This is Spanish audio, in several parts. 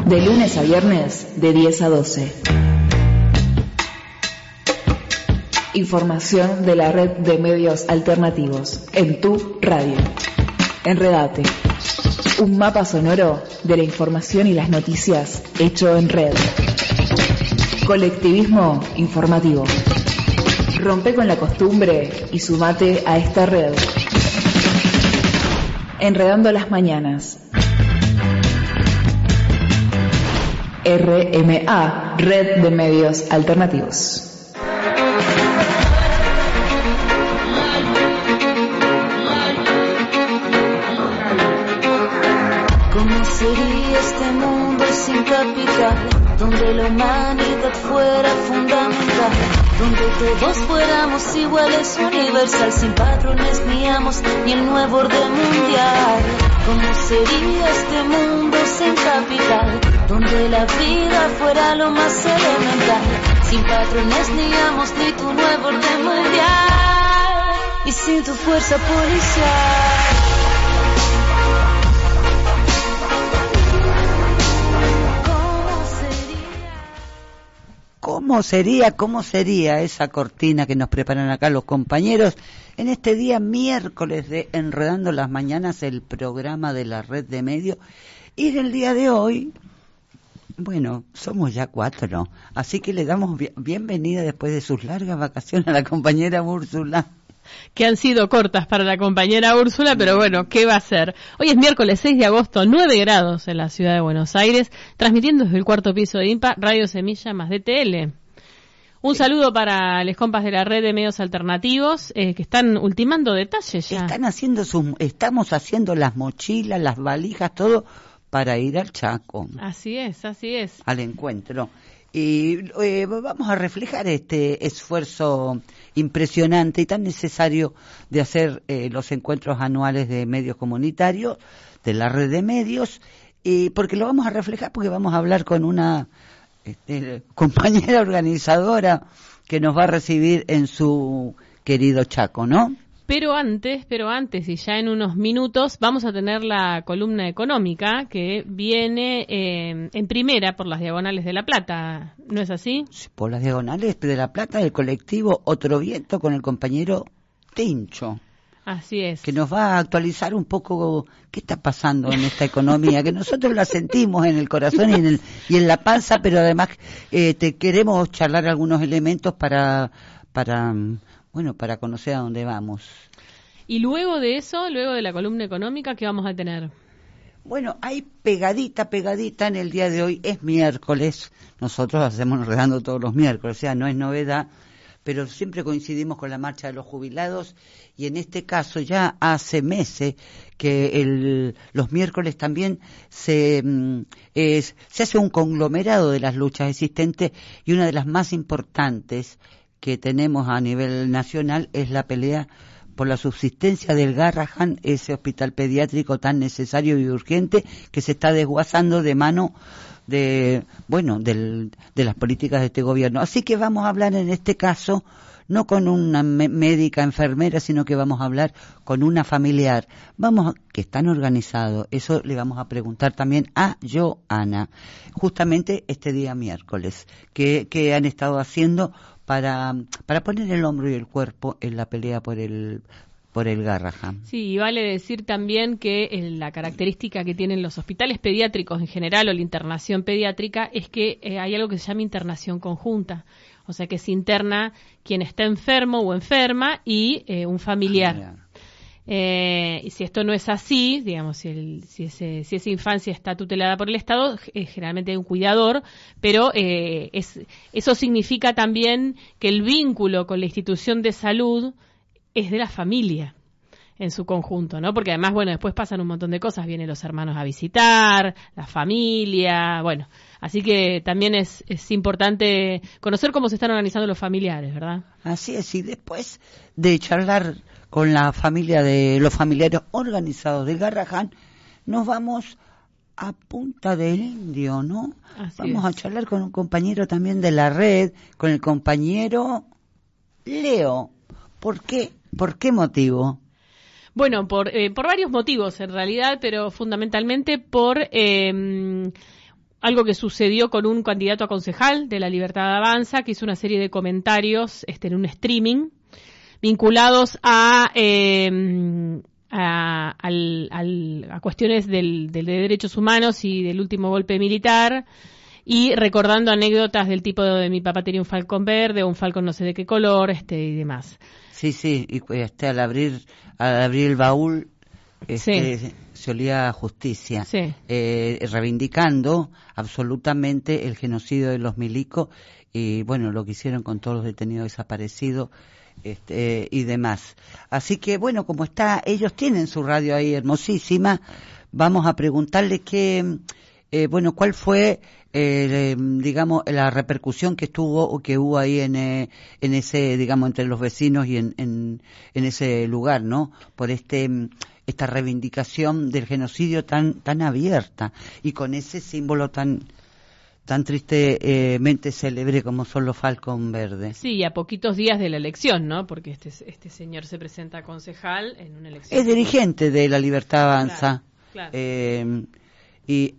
De lunes a viernes, de 10 a 12. Información de la red de medios alternativos en tu radio. Enredate. Un mapa sonoro de la información y las noticias hecho en red. Colectivismo informativo. Rompe con la costumbre y sumate a esta red. Enredando las mañanas. RMA, Red de Medios Alternativos. ¿Cómo sería este mundo sin capital? Donde la humanidad fuera fundamental, donde todos fuéramos iguales, universal, sin patrones ni amos, ni el nuevo orden mundial. ¿Cómo sería este mundo sin capital? Donde la vida fuera lo más elemental, sin patrones ni amos, ni tu nuevo orden mundial, y sin tu fuerza policial. ¿Cómo sería esa cortina que nos preparan acá los compañeros en este día miércoles de Enredando las Mañanas, el programa de la red de medios? Y en el día de hoy, bueno, somos ya 4, así que le damos bienvenida después de sus largas vacaciones a la compañera Úrsula. Que han sido cortas para la compañera Úrsula, pero bueno, ¿qué va a ser? Hoy es miércoles 6 de agosto, 9 grados en la ciudad de Buenos Aires, transmitiendo desde el cuarto piso de IMPA, Radio Semilla más DTL. Un saludo para los compas de la red de medios alternativos que están ultimando detalles ya. Estamos haciendo las mochilas, las valijas, todo para ir al Chaco. Así es. Al encuentro. Y vamos a reflejar este esfuerzo impresionante y tan necesario de hacer los encuentros anuales de medios comunitarios, de la red de medios, porque lo vamos a reflejar porque vamos a hablar con una compañera organizadora que nos va a recibir en su querido Chaco, ¿no? Pero antes, y ya en unos minutos, vamos a tener la columna económica que viene en primera por las Diagonales de La Plata, ¿no es así? Sí, por las Diagonales de La Plata, del colectivo Otro Viento, con el compañero Tincho. Así es. Que nos va a actualizar un poco qué está pasando en esta economía, que nosotros la sentimos en el corazón y en la panza, pero además te queremos charlar algunos elementos para conocer a dónde vamos. Y luego de eso, luego de la columna económica, ¿qué vamos a tener? Bueno, hay pegadita en el día de hoy, es miércoles, nosotros hacemos Enredando todos los miércoles, o sea, no es novedad, pero siempre coincidimos con la marcha de los jubilados y en este caso ya hace meses que los miércoles también se hace un conglomerado de las luchas existentes y una de las más importantes que tenemos a nivel nacional es la pelea por la subsistencia del Garrahan, ese hospital pediátrico tan necesario y urgente que se está desguazando de mano de las políticas de este gobierno. Así que vamos a hablar en este caso no con una médica enfermera, sino que vamos a hablar con una familiar. Que están organizados, eso le vamos a preguntar también a Joana, justamente este día miércoles, que han estado haciendo para poner el hombro y el cuerpo en la pelea por el Garrahan. Sí, y vale decir también que la característica que tienen los hospitales pediátricos en general o la internación pediátrica es que hay algo que se llama internación conjunta, o sea que se interna quien está enfermo o enferma y un familiar. Y si esto no es así, digamos, si esa infancia está tutelada por el Estado, generalmente hay un cuidador, pero eso significa también que el vínculo con la institución de salud es de la familia en su conjunto, ¿no? Porque además, después pasan un montón de cosas, vienen los hermanos a visitar, la familia, así que también es importante conocer cómo se están organizando los familiares, ¿verdad? Así es, y después de charlar con la familia de los familiares organizados del Garrahan, nos vamos a Punta del Indio, ¿no? Vamos a charlar con un compañero también de la red, con el compañero Leo. ¿Por qué? ¿Por qué motivo? Bueno, por varios motivos en realidad, pero fundamentalmente por algo que sucedió con un candidato a concejal de La Libertad Avanza, que hizo una serie de comentarios en un streaming vinculados a cuestiones de derechos humanos y del último golpe militar, y recordando anécdotas del tipo de mi papá tenía un falcón verde o un falcón no sé de qué color, y demás. Sí, y al abrir el baúl se olía a justicia, reivindicando absolutamente el genocidio de los milicos y bueno, lo que hicieron con todos los detenidos desaparecidos y demás. Así que bueno, como ellos tienen su radio ahí hermosísima, vamos a preguntarle cuál fue digamos la repercusión que hubo ahí en ese, digamos, entre los vecinos y en ese lugar, ¿no? Por esta reivindicación del genocidio tan abierta y con ese símbolo tan tristemente célebre como son los falcón verdes. Sí, y a poquitos días de la elección, ¿no? Porque este señor se presenta a concejal en una elección. Es dirigente de La Libertad Avanza. Claro. Y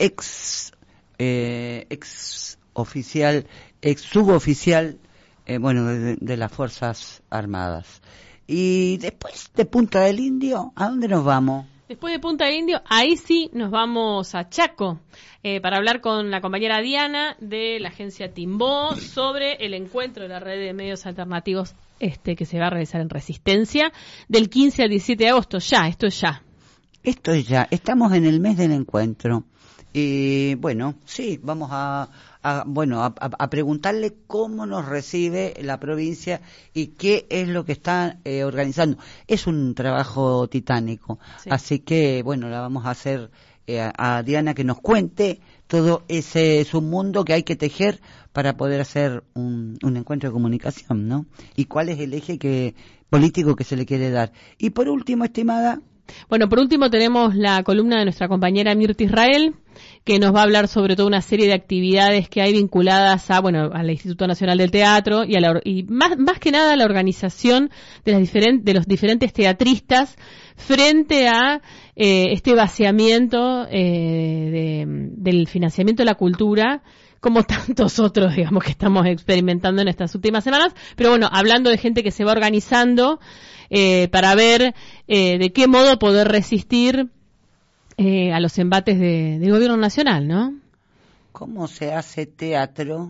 suboficial de las Fuerzas Armadas. Y después de Punta del Indio, ¿a dónde nos vamos? Después de Punta del Indio, ahí sí nos vamos a Chaco para hablar con la compañera Diana de la agencia Timbó sobre el encuentro de la red de medios alternativos que se va a realizar en Resistencia del 15 al 17 de agosto. Esto es ya. Estamos en el mes del encuentro. Y bueno, sí, vamos a preguntarle cómo nos recibe la provincia y qué es lo que está organizando. Es un trabajo titánico, así que bueno, la vamos a hacer a Diana que nos cuente todo ese submundo que hay que tejer para poder hacer un encuentro de comunicación, ¿no? Y cuál es el eje político que se le quiere dar. Y por último, estimada. Bueno, por último tenemos la columna de nuestra compañera Mirta Israel, que nos va a hablar sobre toda una serie de actividades que hay vinculadas al Instituto Nacional del Teatro y más que nada a la organización de los diferentes teatristas frente a este vaciamiento del financiamiento de la cultura, como tantos otros, digamos, que estamos experimentando en estas últimas semanas. Pero bueno, hablando de gente que se va organizando para ver de qué modo poder resistir a los embates del gobierno nacional, ¿no? ¿Cómo se hace teatro,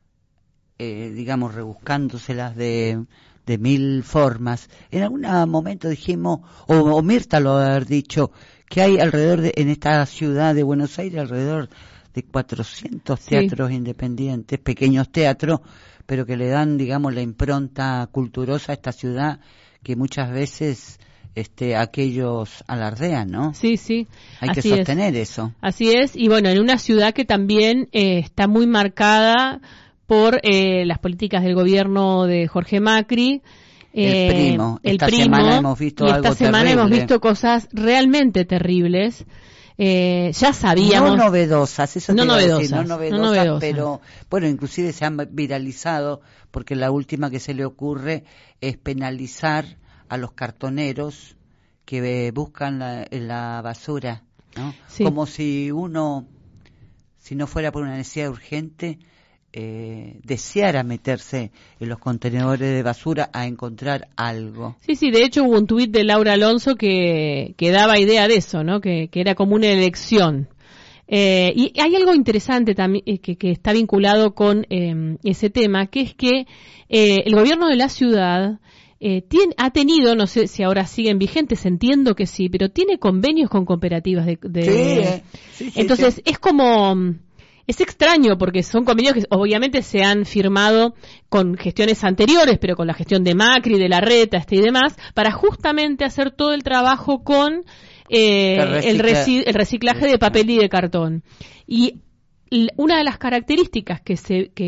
digamos, rebuscándoselas de mil formas? En algún momento dijimos, o Mirta lo ha dicho, que hay en esta ciudad de Buenos Aires alrededor de 400 teatros independientes, pequeños teatros, pero que le dan, digamos, la impronta culturosa a esta ciudad que muchas veces aquellos alardean, ¿no? Sí. Hay que sostener eso. Así es, y bueno, en una ciudad que también está muy marcada por las políticas del gobierno de Jorge Macri. Esta semana hemos visto algo terrible. Esta semana hemos visto cosas realmente terribles. Ya sabíamos. No novedosas, no novedosas, pero bueno, inclusive se han viralizado porque la última que se le ocurre es penalizar a los cartoneros que buscan la basura, ¿no? Sí. Como si no fuera por una necesidad urgente, deseara meterse en los contenedores de basura a encontrar algo. Sí, de hecho hubo un tuit de Laura Alonso que daba idea de eso, ¿no? Que era como una elección. Y hay algo interesante también que está vinculado con ese tema, que es que el gobierno de la ciudad ha tenido, no sé si ahora siguen vigentes, entiendo que sí, pero tiene convenios con cooperativas Sí, entonces es como... Es extraño porque son convenios que obviamente se han firmado con gestiones anteriores, pero con la gestión de Macri, de Larreta, y demás, para justamente hacer todo el trabajo con el reciclaje de papel y de cartón. Y una de las características que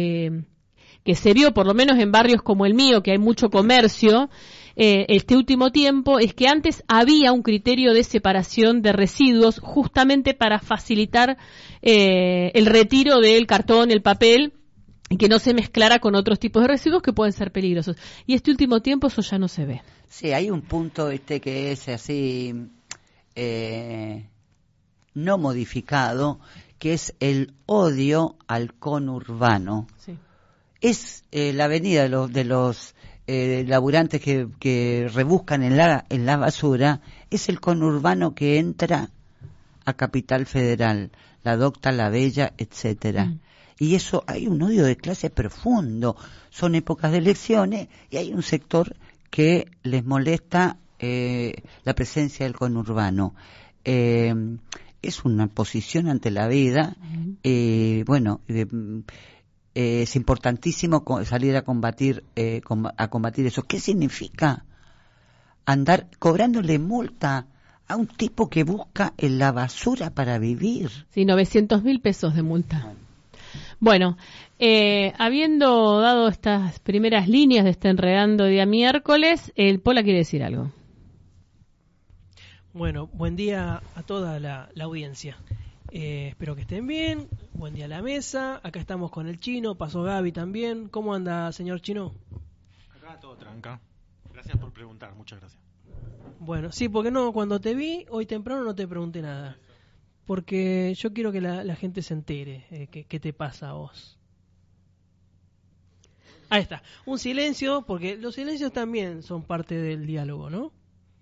se vio, por lo menos en barrios como el mío, que hay mucho comercio, este último tiempo, es que antes había un criterio de separación de residuos justamente para facilitar el retiro del cartón, el papel, y que no se mezclara con otros tipos de residuos que pueden ser peligrosos. Y este último tiempo eso ya no se ve. Sí, hay un punto que es así no modificado, que es el odio al conurbano. Sí. Es la avenida de los laburantes que rebuscan en la basura, es el conurbano que entra a Capital Federal, la Docta, la Bella, etcétera. Y eso, hay un odio de clase profundo. Son épocas de elecciones y hay un sector que les molesta la presencia del conurbano. Es una posición ante la vida. Es importantísimo salir a combatir eso. ¿Qué significa andar cobrándole multa a un tipo que busca en la basura para vivir? Sí, 900.000 pesos de multa. Bueno, habiendo dado estas primeras líneas de este Enredando día miércoles, el Pola quiere decir algo. Bueno, buen día a toda la audiencia. Espero que estén bien. Buen día a la mesa. Acá estamos con el Chino. Pasó Gaby también. ¿Cómo anda, señor Chino? Acá todo tranca. Gracias por preguntar. Muchas gracias. Bueno, sí, porque no, cuando te vi hoy temprano no te pregunté nada. Porque yo quiero que la gente se entere qué te pasa a vos. Ahí está. Un silencio, porque los silencios también son parte del diálogo, ¿no?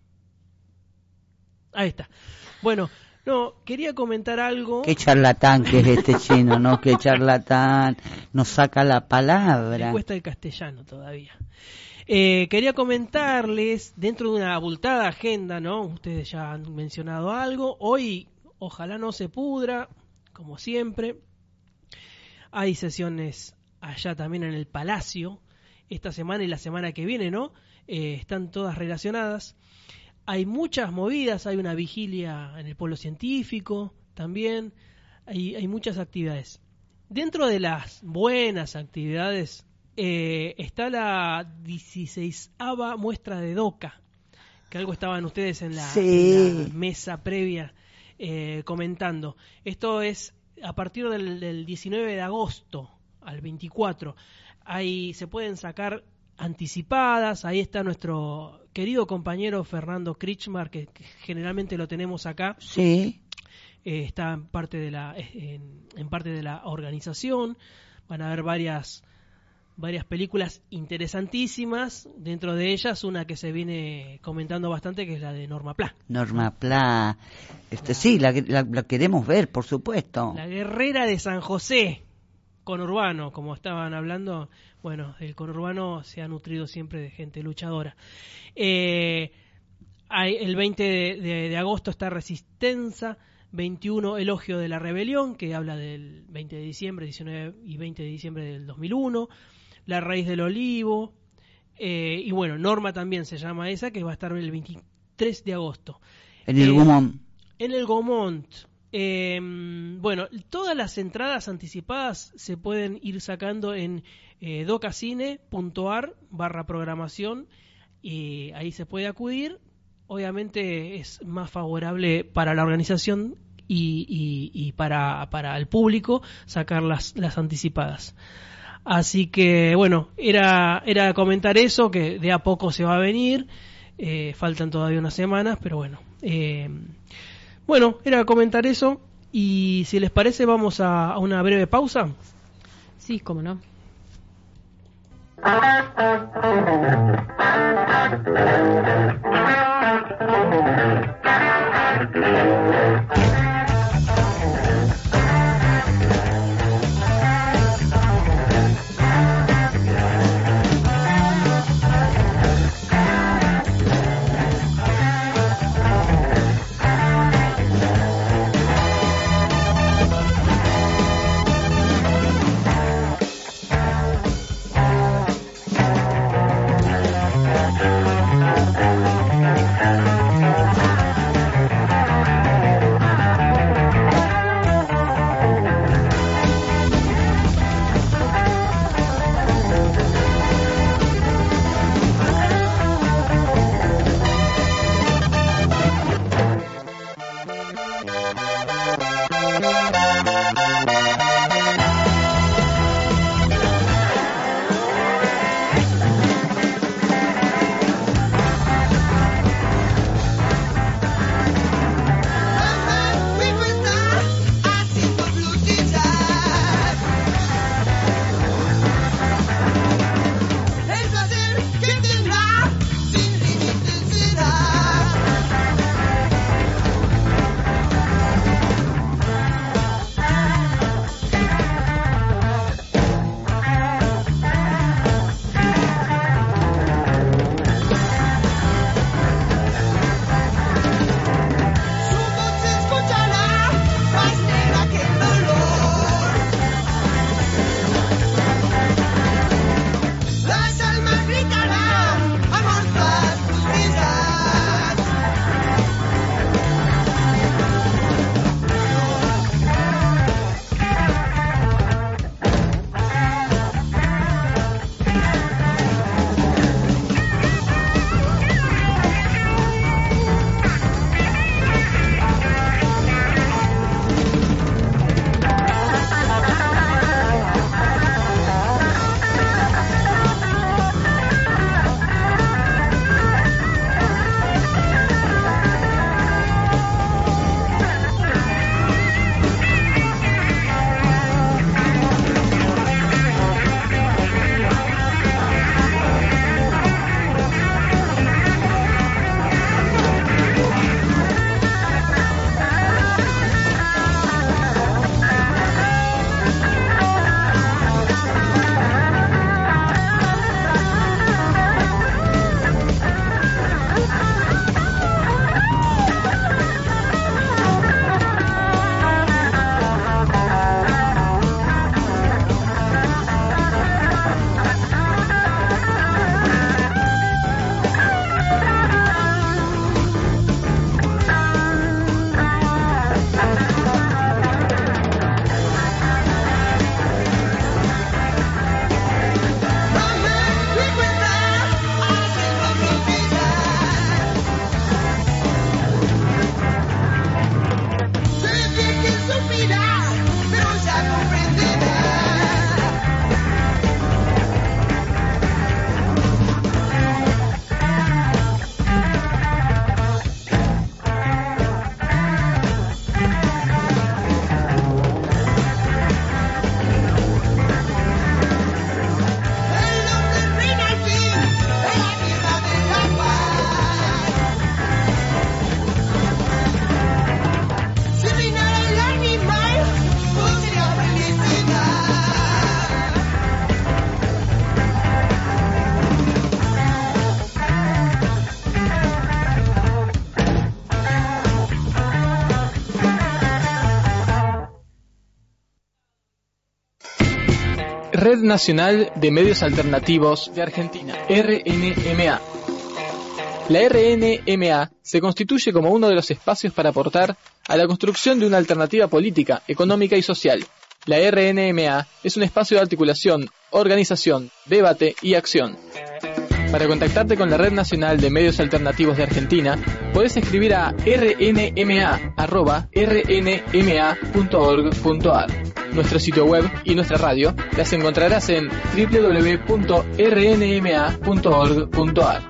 Ahí está. Bueno, no, quería comentar algo. Qué charlatán que es este Chino, ¿no? Qué charlatán. Nos saca la palabra. Me cuesta el castellano todavía. Quería comentarles, dentro de una abultada agenda, ¿no? Ustedes ya han mencionado algo. Hoy, ojalá no se pudra, como siempre. Hay sesiones allá también en el Palacio, esta semana y la semana que viene, ¿no? Están todas relacionadas. Hay muchas movidas, hay una vigilia en el Polo Científico también, hay muchas actividades. Dentro de las buenas actividades está la 16ª muestra de DOCA, que algo estaban ustedes en la mesa previa comentando. Esto es a partir del 19 de agosto al 24. Ahí se pueden sacar anticipadas. Ahí está nuestro querido compañero Fernando Krichmar, que generalmente lo tenemos acá. Sí. Está en parte de la organización. Van a haber varias películas interesantísimas, dentro de ellas una que se viene comentando bastante, que es la de Norma Pla. Norma Pla, sí, la queremos ver, por supuesto. La guerrera de San José, conurbano, como estaban hablando. Bueno, el conurbano se ha nutrido siempre de gente luchadora. El 20 de agosto está Resistencia, 21 Elogio de la Rebelión, que habla del 20 de diciembre, 19 y 20 de diciembre del 2001, La Raíz del Olivo, y bueno, Norma también se llama esa, que va a estar el 23 de agosto. En el Gaumont. En el Gaumont. Bueno, todas las entradas anticipadas se pueden ir sacando en docacine.ar/programación, y ahí se puede acudir. Obviamente es más favorable para la organización y para el público sacar las anticipadas. Así que bueno, era comentar eso, que de a poco se va a venir. Faltan todavía unas semanas, pero bueno. Bueno, era comentar eso, y si les parece vamos a una breve pausa. Sí, cómo no. Red Nacional de Medios Alternativos de Argentina, RNMA. La RNMA se constituye como uno de los espacios para aportar a la construcción de una alternativa política, económica y social. La RNMA es un espacio de articulación, organización, debate y acción. Para contactarte con la Red Nacional de Medios Alternativos de Argentina, podés escribir a rnma@rnma.org.ar. Nuestro sitio web y nuestra radio las encontrarás en www.rnma.org.ar.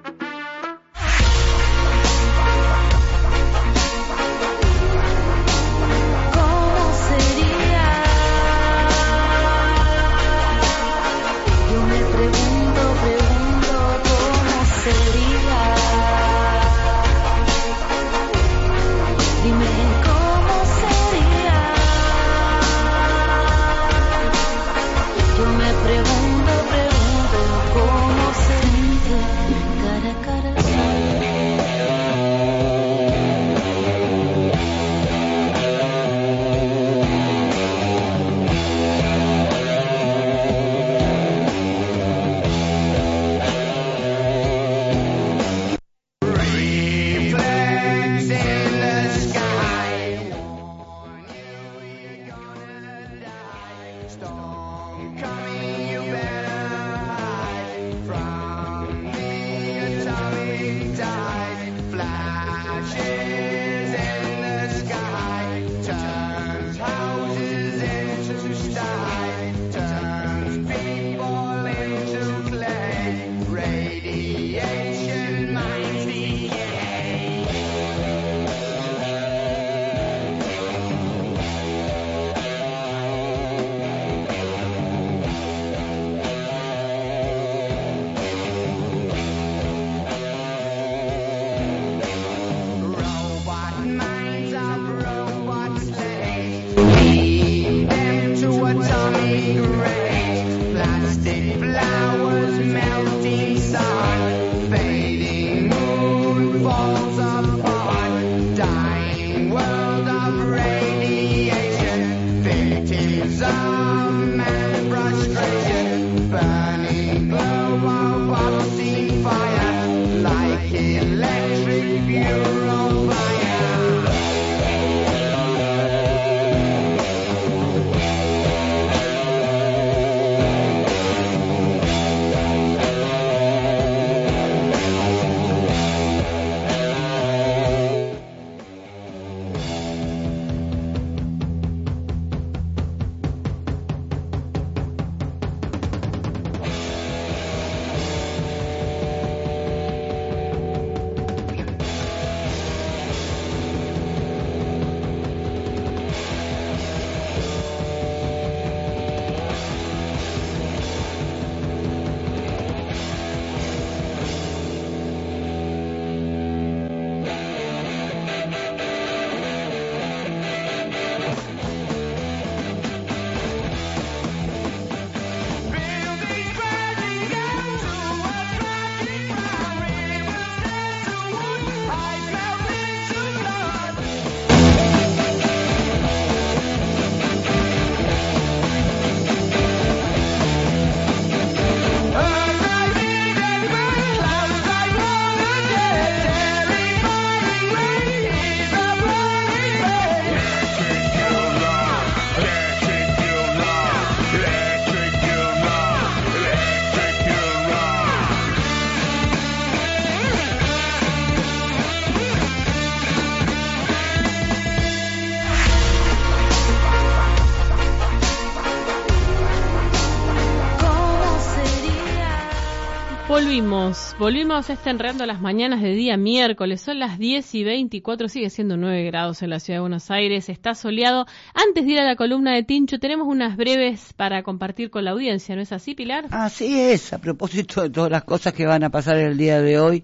Volvimos a Enredando las mañanas de día miércoles, son las 10:24, sigue siendo 9 grados en la ciudad de Buenos Aires, está soleado. Antes de ir a la columna de Tincho, tenemos unas breves para compartir con la audiencia, ¿no es así, Pilar? Así es, a propósito de todas las cosas que van a pasar el día de hoy,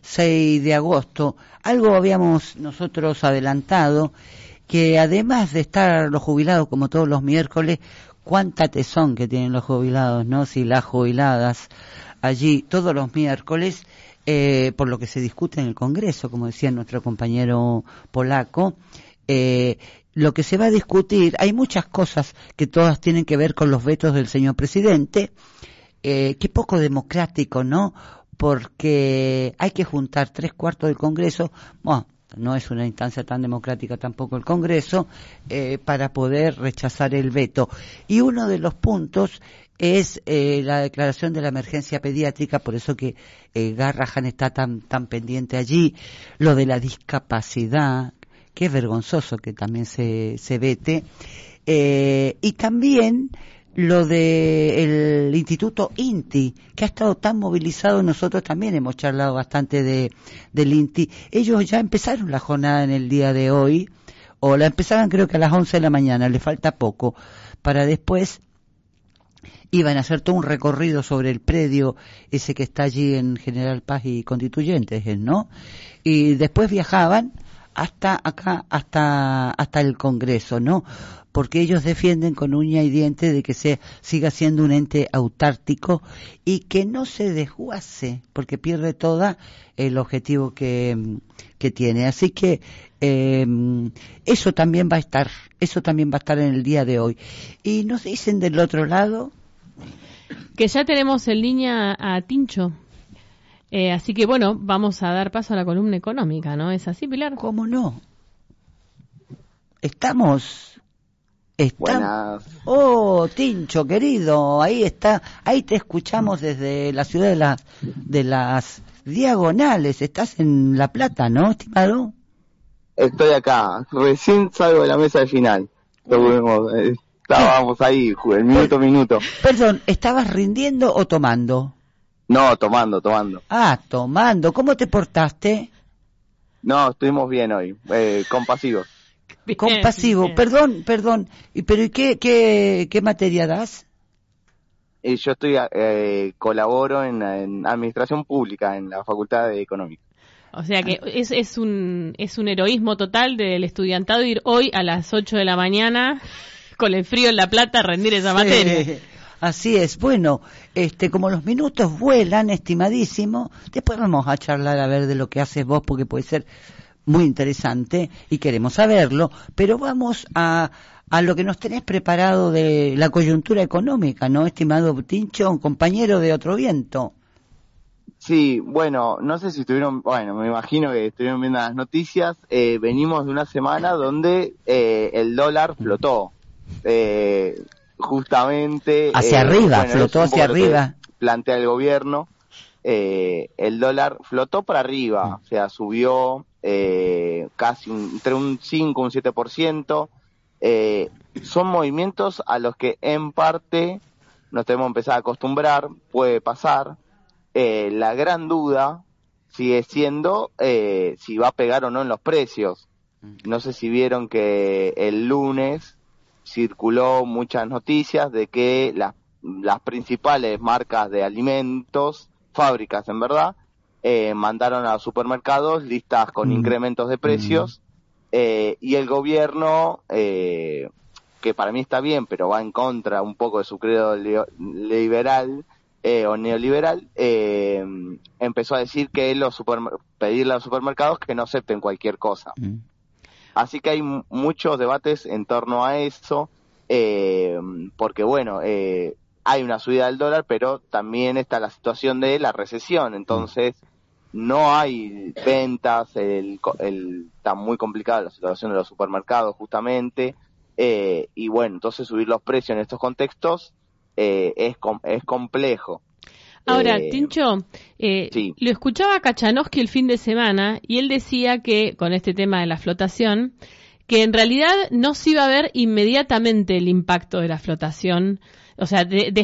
6 de agosto, algo habíamos nosotros adelantado, que además de estar los jubilados como todos los miércoles, cuánta tesón que tienen los jubilados, ¿no? Si las jubiladas allí todos los miércoles, por lo que se discute en el Congreso, como decía nuestro compañero polaco, lo que se va a discutir, hay muchas cosas que todas tienen que ver con los vetos del señor presidente, qué poco democrático, ¿no? Porque hay que juntar 3/4 del Congreso, bueno, no es una instancia tan democrática tampoco el Congreso, para poder rechazar el veto. Y uno de los puntos es la declaración de la emergencia pediátrica, por eso que Garrahan está tan pendiente allí, lo de la discapacidad, que es vergonzoso que también se vete, y también lo del Instituto INTI, que ha estado tan movilizado. Nosotros también hemos charlado bastante del INTI. Ellos ya empezaron la jornada en el día de hoy, o la empezaban creo que a las 11 de la mañana, le falta poco, para después iban a hacer todo un recorrido sobre el predio ese que está allí en General Paz y Constituyentes, ¿no? Y después viajaban hasta acá, hasta el Congreso, ¿no? Porque ellos defienden con uña y diente de que siga siendo un ente autártico y que no se desguace, porque pierde todo el objetivo que tiene. Así que eso también va a estar en el día de hoy. Y nos dicen del otro lado que ya tenemos en línea a Tincho. Así que bueno, vamos a dar paso a la columna económica, ¿no? ¿Es así, Pilar? ¿Cómo no? Estamos. Buenas. Oh, Tincho, querido, ahí está, ahí te escuchamos desde la ciudad de las Diagonales. Estás en La Plata, ¿no, estimado? Estoy acá, recién salgo de la mesa de final. Estábamos ahí, el minuto. Perdón, ¿estabas rindiendo o tomando? No, tomando. Ah, tomando. ¿Cómo te portaste? No, estuvimos bien hoy, compasivos. Compasivo, bien. Perdón. ¿Pero y qué materia das? Yo colaboro en administración pública en la Facultad de Económica. O sea que es un heroísmo total del estudiantado ir hoy a las 8 de la mañana con el frío en La Plata a rendir esa materia. Así es. Bueno, como los minutos vuelan, estimadísimo, después vamos a charlar a ver de lo que haces vos, porque puede ser muy interesante y queremos saberlo, pero vamos a lo que nos tenés preparado de la coyuntura económica, ¿no, estimado Tincho, compañero de Otro Viento? Sí, bueno, no sé si me imagino que estuvieron viendo las noticias. Venimos de una semana donde el dólar flotó, justamente hacia arriba, flotó hacia arriba, plantea el gobierno. El dólar flotó para arriba, o sea, subió casi entre un 5 y un 7%. Son movimientos a los que en parte nos tenemos que empezar a acostumbrar, puede pasar. La gran duda sigue siendo si va a pegar o no en los precios. No sé si vieron que el lunes circuló muchas noticias de que las principales marcas de alimentos, fábricas en verdad, mandaron a los supermercados listas con incrementos de precios, y el gobierno, que para mí está bien, pero va en contra un poco de su credo liberal o neoliberal, empezó a decir que pedirle a los supermercados que no acepten cualquier cosa. Así que hay muchos debates en torno a eso, porque bueno, hay una subida del dólar, pero también está la situación de la recesión, entonces no hay ventas, está muy complicada la situación de los supermercados justamente, y bueno, entonces subir los precios en estos contextos es complejo. Ahora, Tincho, sí. Lo escuchaba a Kachanowski el fin de semana y él decía que, con este tema de la flotación, que en realidad no se iba a ver inmediatamente el impacto de la flotación, o sea, de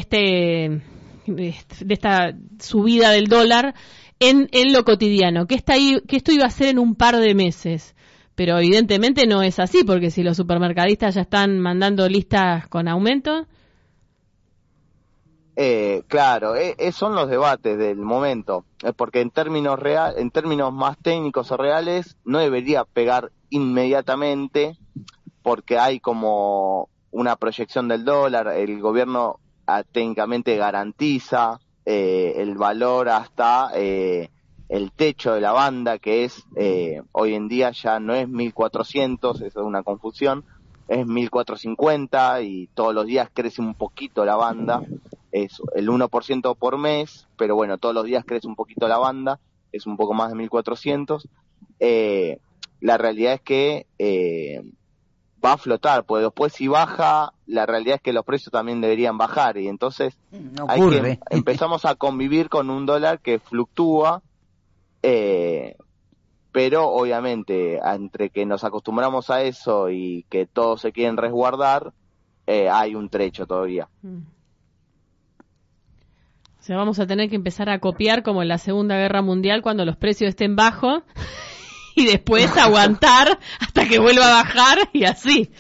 esta subida del dólar en lo cotidiano, que esto iba a ser en un par de meses. Pero evidentemente no es así, porque si los supermercadistas ya están mandando listas con aumento. Claro, son los debates del momento, porque en términos más técnicos o reales no debería pegar inmediatamente, porque hay como una proyección del dólar, el gobierno técnicamente garantiza el valor hasta el techo de la banda, que es hoy en día ya no es 1.400, eso es una confusión, es 1.450 y todos los días crece un poquito la banda, es el 1% por mes, pero bueno, todos los días crece un poquito la banda, es un poco más de 1.400. La realidad es que va a flotar, porque después si baja, la realidad es que los precios también deberían bajar, y entonces empezamos a convivir con un dólar que fluctúa, pero obviamente entre que nos acostumbramos a eso y que todos se quieren resguardar, hay un trecho todavía. O sea, vamos a tener que empezar a copiar como en la Segunda Guerra Mundial, cuando los precios estén bajos, y después aguantar hasta que vuelva a bajar, y así.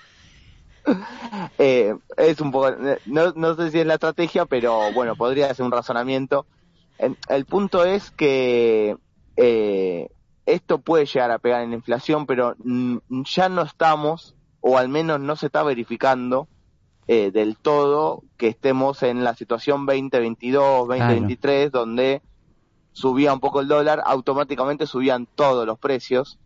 Es un poco, no sé si es la estrategia, pero bueno, podría ser un razonamiento. El punto es que esto puede llegar a pegar en la inflación, pero ya no estamos, o al menos no se está verificando del todo que estemos en la situación 2022, 2023, claro, donde subía un poco el dólar, automáticamente subían todos los precios,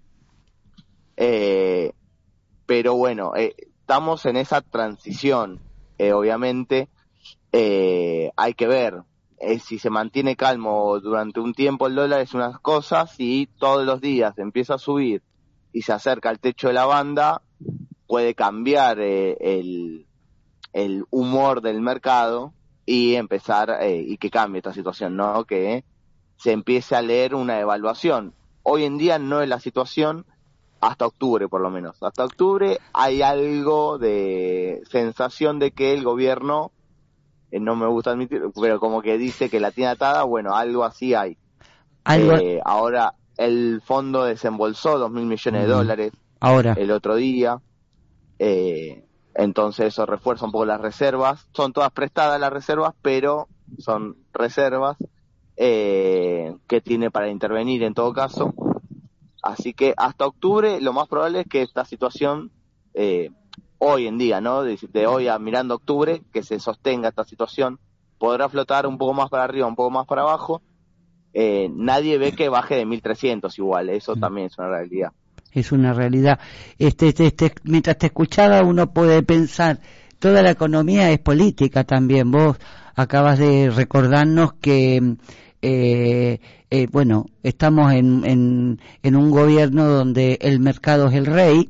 pero bueno, estamos en esa transición, obviamente hay que ver si se mantiene calmo durante un tiempo el dólar, es unas cosas, si todos los días empieza a subir y se acerca al techo de la banda, puede cambiar el humor del mercado y empezar, y que cambie esta situación, ¿no? Que se empiece a leer una evaluación. Hoy en día no es la situación, hasta octubre por lo menos. Hasta octubre hay algo de sensación de que el gobierno, no me gusta admitir, pero como que dice que la tiene atada, bueno, algo así hay. Ahora el fondo desembolsó 2.000 millones de dólares el otro día, entonces eso refuerza un poco las reservas. Son todas prestadas las reservas, pero son reservas que tiene para intervenir en todo caso. Así que hasta octubre lo más probable es que esta situación, hoy en día, ¿no? De hoy a mirando octubre, que se sostenga esta situación. Podrá flotar un poco más para arriba, un poco más para abajo. Nadie ve que baje de 1.300 igual, eso también es una realidad. Es una realidad. Mientras te escuchaba, uno puede pensar, toda la economía es política también. Vos acabas de recordarnos que bueno, estamos en un gobierno donde el mercado es el rey,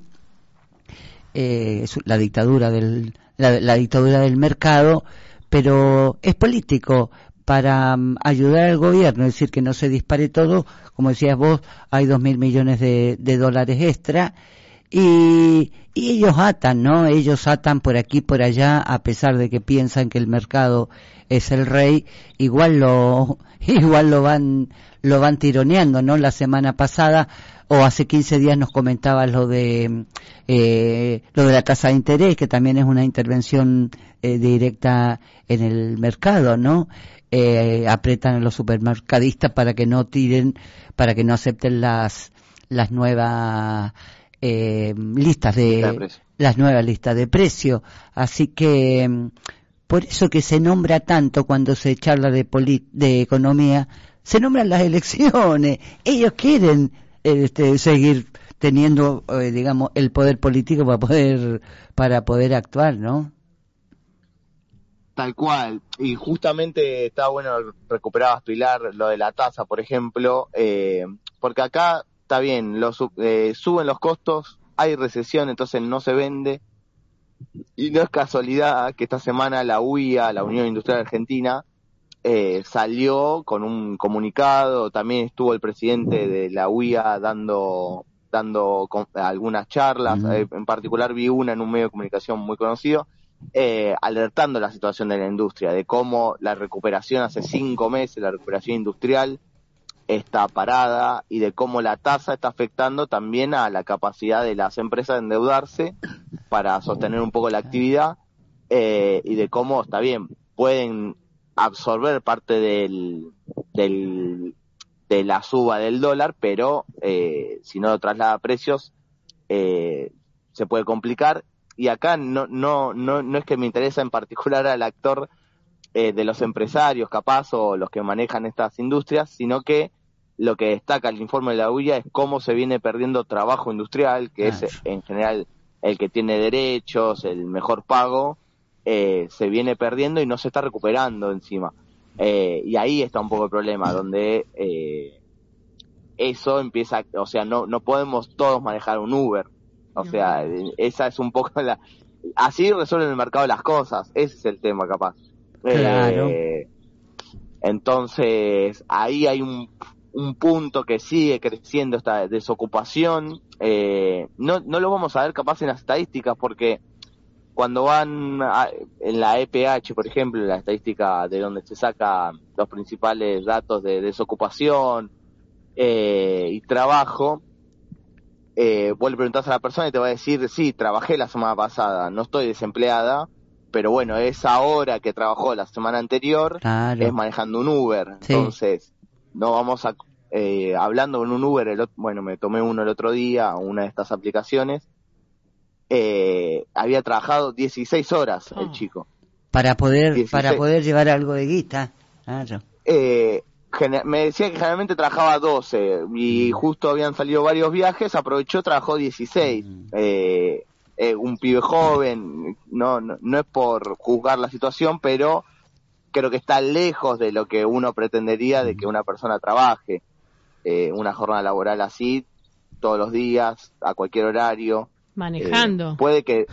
es la dictadura la dictadura del mercado, pero es político para ayudar al gobierno, es decir, que no se dispare todo. Como decías vos, hay 2.000 millones de dólares extra, y ellos atan, ¿no? Ellos atan por aquí, por allá, a pesar de que piensan que el mercado es el rey, igual lo van tironeando, ¿no? La semana pasada, o hace 15 días, nos comentabas lo de la tasa de interés, que también es una intervención directa en el mercado, ¿no? Apretan a los supermercadistas para que no tiren, para que no acepten las nuevas listas de precio. Así que por eso que se nombra tanto, cuando se charla de economía, se nombran las elecciones. Ellos quieren seguir teniendo, digamos, el poder político para poder actuar, ¿no? Tal cual. Y justamente está bueno recuperar, Pilar, lo de la tasa, por ejemplo, porque acá está bien, suben los costos, hay recesión, entonces no se vende, y no es casualidad que esta semana la UIA, la Unión Industrial Argentina, salió con un comunicado. También estuvo el presidente de la UIA dando algunas charlas, en particular vi una en un medio de comunicación muy conocido, alertando la situación de la industria, de cómo la recuperación hace 5 meses, la recuperación industrial está parada, y de cómo la tasa está afectando también a la capacidad de las empresas de endeudarse para sostener un poco la actividad, y de cómo, está bien, pueden absorber parte de la suba del dólar, pero si no lo traslada a precios, se puede complicar. Y acá no es que me interesa en particular al actor de los empresarios, capaz, o los que manejan estas industrias, sino que lo que destaca el informe de la UIA es cómo se viene perdiendo trabajo industrial, que es en general el que tiene derechos, el mejor pago, se viene perdiendo y no se está recuperando encima. Y ahí está un poco el problema, donde eso empieza, o sea, no podemos todos manejar un Uber. O sea, esa es un poco así resuelven el mercado las cosas, ese es el tema capaz. Claro. Entonces, ahí hay un punto que sigue creciendo, esta desocupación. No lo vamos a ver capaz en las estadísticas, porque cuando van en la EPH, por ejemplo, la estadística de donde se saca los principales datos de desocupación y trabajo, vos le preguntás a la persona y te va a decir, sí, trabajé la semana pasada, no estoy desempleada, pero bueno, esa hora que trabajó la semana anterior es manejando un Uber. Sí. Entonces, no vamos a hablando con un Uber, bueno, me tomé uno el otro día, una de estas aplicaciones, había trabajado 16 horas el chico. Para poder llevar algo de guita. Claro. Me decía que generalmente trabajaba 12 y justo habían salido varios viajes, aprovechó, trabajó 16. Un pibe joven, no es por juzgar la situación, pero creo que está lejos de lo que uno pretendería de que una persona trabaje. Una jornada laboral así, todos los días, a cualquier horario. Manejando. Puede que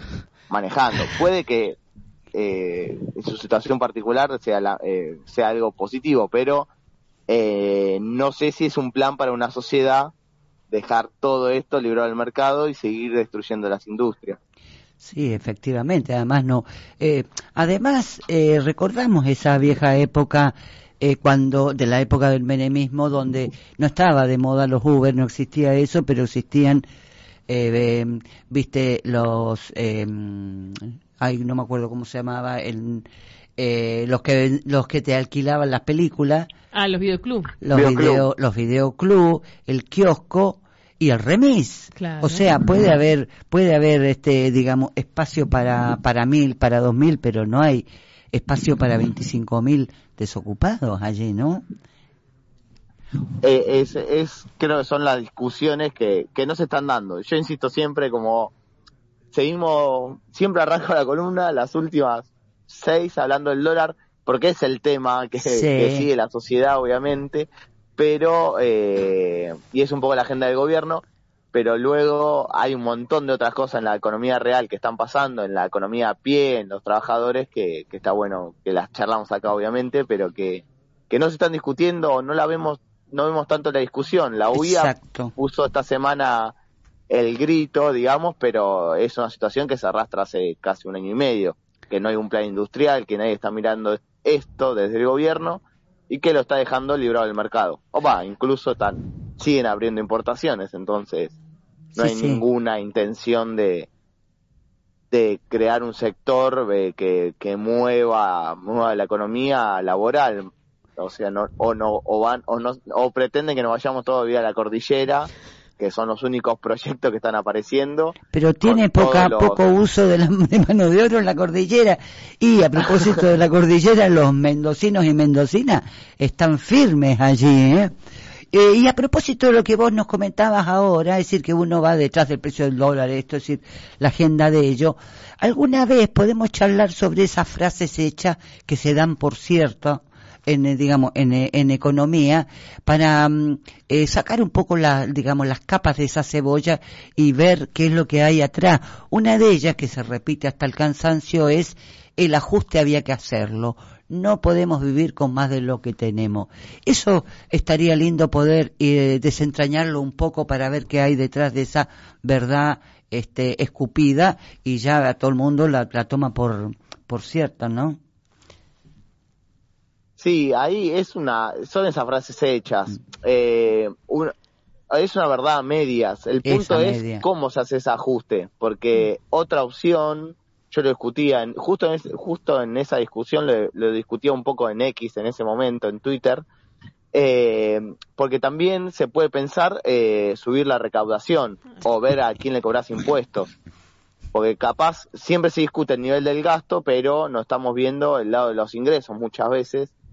en su situación particular sea algo positivo, pero no sé si es un plan para una sociedad dejar todo esto librado al mercado y seguir destruyendo las industrias. Sí, efectivamente, además recordamos esa vieja época de la época del menemismo, donde no estaba de moda los Uber, no existía eso, pero existían viste los no me acuerdo cómo se llamaba los que te alquilaban las películas, los videoclub, los videoclub, el kiosco y el remis. Claro. O sea, puede haber digamos espacio para 1.000, para 2.000, pero no hay espacio para 25.000 desocupados allí, ¿no? Creo que son las discusiones que no se están dando. Yo insisto siempre, como siempre arranco la columna, las últimas 6 hablando del dólar, porque es el tema que sigue la sociedad, obviamente, pero y es un poco la agenda del gobierno, pero luego hay un montón de otras cosas en la economía real que están pasando, en la economía a pie, en los trabajadores, que está bueno que las charlamos acá, obviamente, pero que no se están discutiendo, no vemos tanto la discusión. La UIA puso esta semana el grito, digamos, pero es una situación que se arrastra hace casi 1 año y medio, que no hay un plan industrial, que nadie está mirando esto desde el gobierno y que lo está dejando librado al mercado. Incluso siguen abriendo importaciones, entonces no hay ninguna intención de crear un sector que mueva la economía laboral. O sea, o pretenden que nos vayamos todavía a la cordillera, que son los únicos proyectos que están apareciendo. Pero tiene poco uso de mano de oro en la cordillera. Y a propósito de la cordillera, los mendocinos y mendocinas están firmes allí, y a propósito de lo que vos nos comentabas ahora, es decir, que uno va detrás del precio del dólar, es decir, la agenda de ello, ¿alguna vez podemos charlar sobre esas frases hechas que se dan por cierto en economía, para sacar un poco las capas de esa cebolla y ver qué es lo que hay atrás? Una de ellas, que se repite hasta el cansancio, es el ajuste había que hacerlo. No podemos vivir con más de lo que tenemos. Eso estaría lindo poder desentrañarlo un poco para ver qué hay detrás de esa verdad escupida, y ya a todo el mundo la toma por cierta, ¿no? Sí, ahí son esas frases hechas. Es una verdad a medias. El punto es cómo se hace ese ajuste, porque otra opción, yo lo discutía, justo en esa discusión lo discutía un poco en X en ese momento, en Twitter, porque también se puede pensar subir la recaudación o ver a quién le cobras impuestos. Porque capaz siempre se discute el nivel del gasto, pero no estamos viendo el lado de los ingresos muchas veces.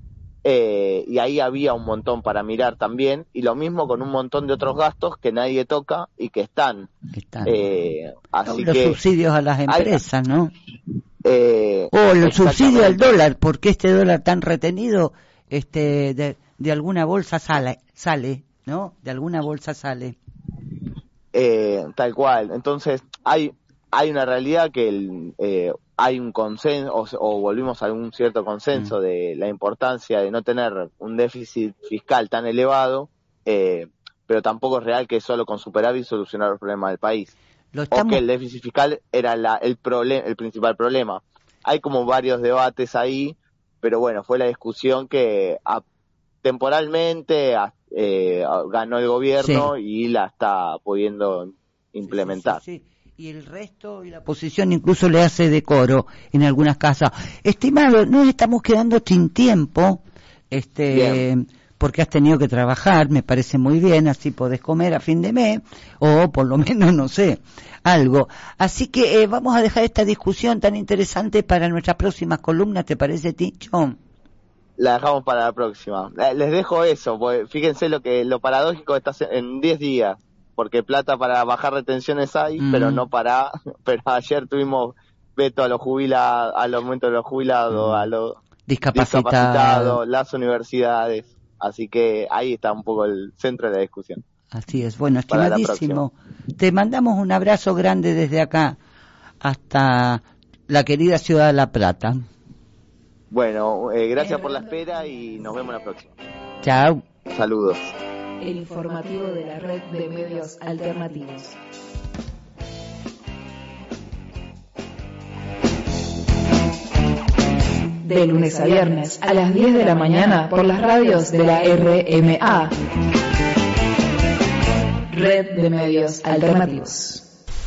y ahí había un montón para mirar también, y lo mismo con un montón de otros gastos que nadie toca y que están. Así los que subsidios a las empresas, ¿no? O los subsidios al dólar, porque este dólar tan retenido de alguna bolsa sale, ¿no? De alguna bolsa sale. Tal cual. Entonces, hay una realidad que hay un consenso, o volvimos a un cierto consenso de la importancia de no tener un déficit fiscal tan elevado, pero tampoco es real que solo con superávit solucionar los problemas del país. O que el déficit fiscal era el principal problema. Hay como varios debates ahí, pero bueno, fue la discusión que temporalmente ganó el gobierno y la está pudiendo implementar. Sí. Y el resto y la oposición incluso le hace decoro en algunas casas. Estimado, nos estamos quedando sin tiempo, porque has tenido que trabajar, me parece muy bien, así podés comer a fin de mes, o por lo menos, no sé, algo. Así que vamos a dejar esta discusión tan interesante para nuestras próximas columnas, ¿te parece, Tincho? La dejamos para la próxima. Les dejo eso, porque fíjense lo paradójico está en 10 días. Porque plata para bajar retenciones hay, pero ayer tuvimos veto a los jubilados, al aumento de los jubilados, a los discapacitados, las universidades, así que ahí está un poco el centro de la discusión. Así es, bueno, estimadísimo, te mandamos un abrazo grande desde acá hasta la querida ciudad de La Plata. Bueno, gracias por la espera y nos vemos la próxima. Chao. Saludos. El informativo de la red de medios alternativos. De lunes a viernes a las 10 de la mañana por las radios de la RMA. Red de Medios Alternativos.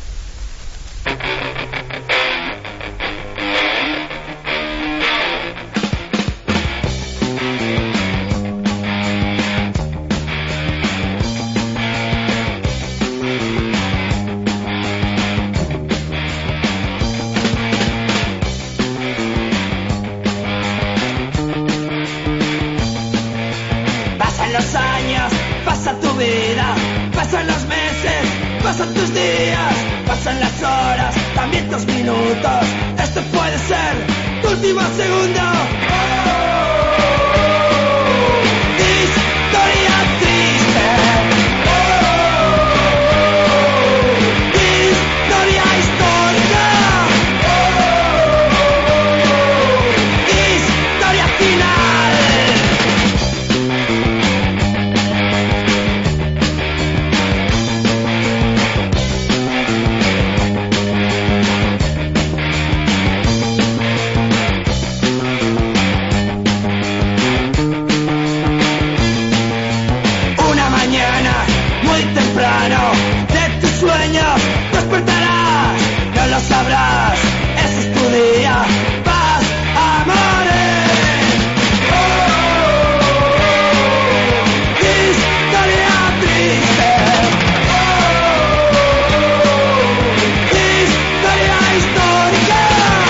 Pasan los meses, pasan tus días, pasan las horas, también tus minutos. Este puede ser tu último segundo. Historia triste. Historia histórica. Historia final. De tus sueños despertarás, no lo sabrás, ese es tu día, vas a morir. Historia triste. Historia histórica.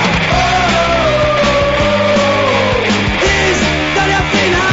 Historia final.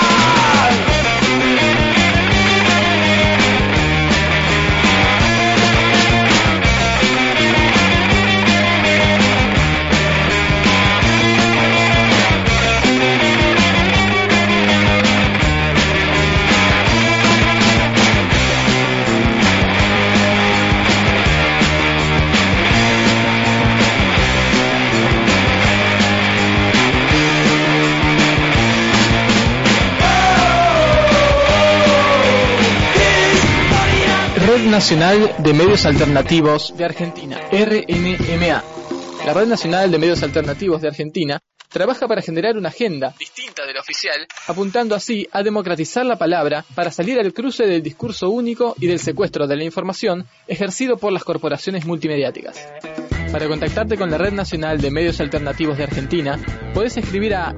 Red Nacional de Medios Alternativos de Argentina, RNMA. La Red Nacional de Medios Alternativos de Argentina trabaja para generar una agenda distinta de la oficial, apuntando así a democratizar la palabra para salir al cruce del discurso único y del secuestro de la información ejercido por las corporaciones multimediáticas. Para contactarte con la Red Nacional de Medios Alternativos de Argentina, podés escribir a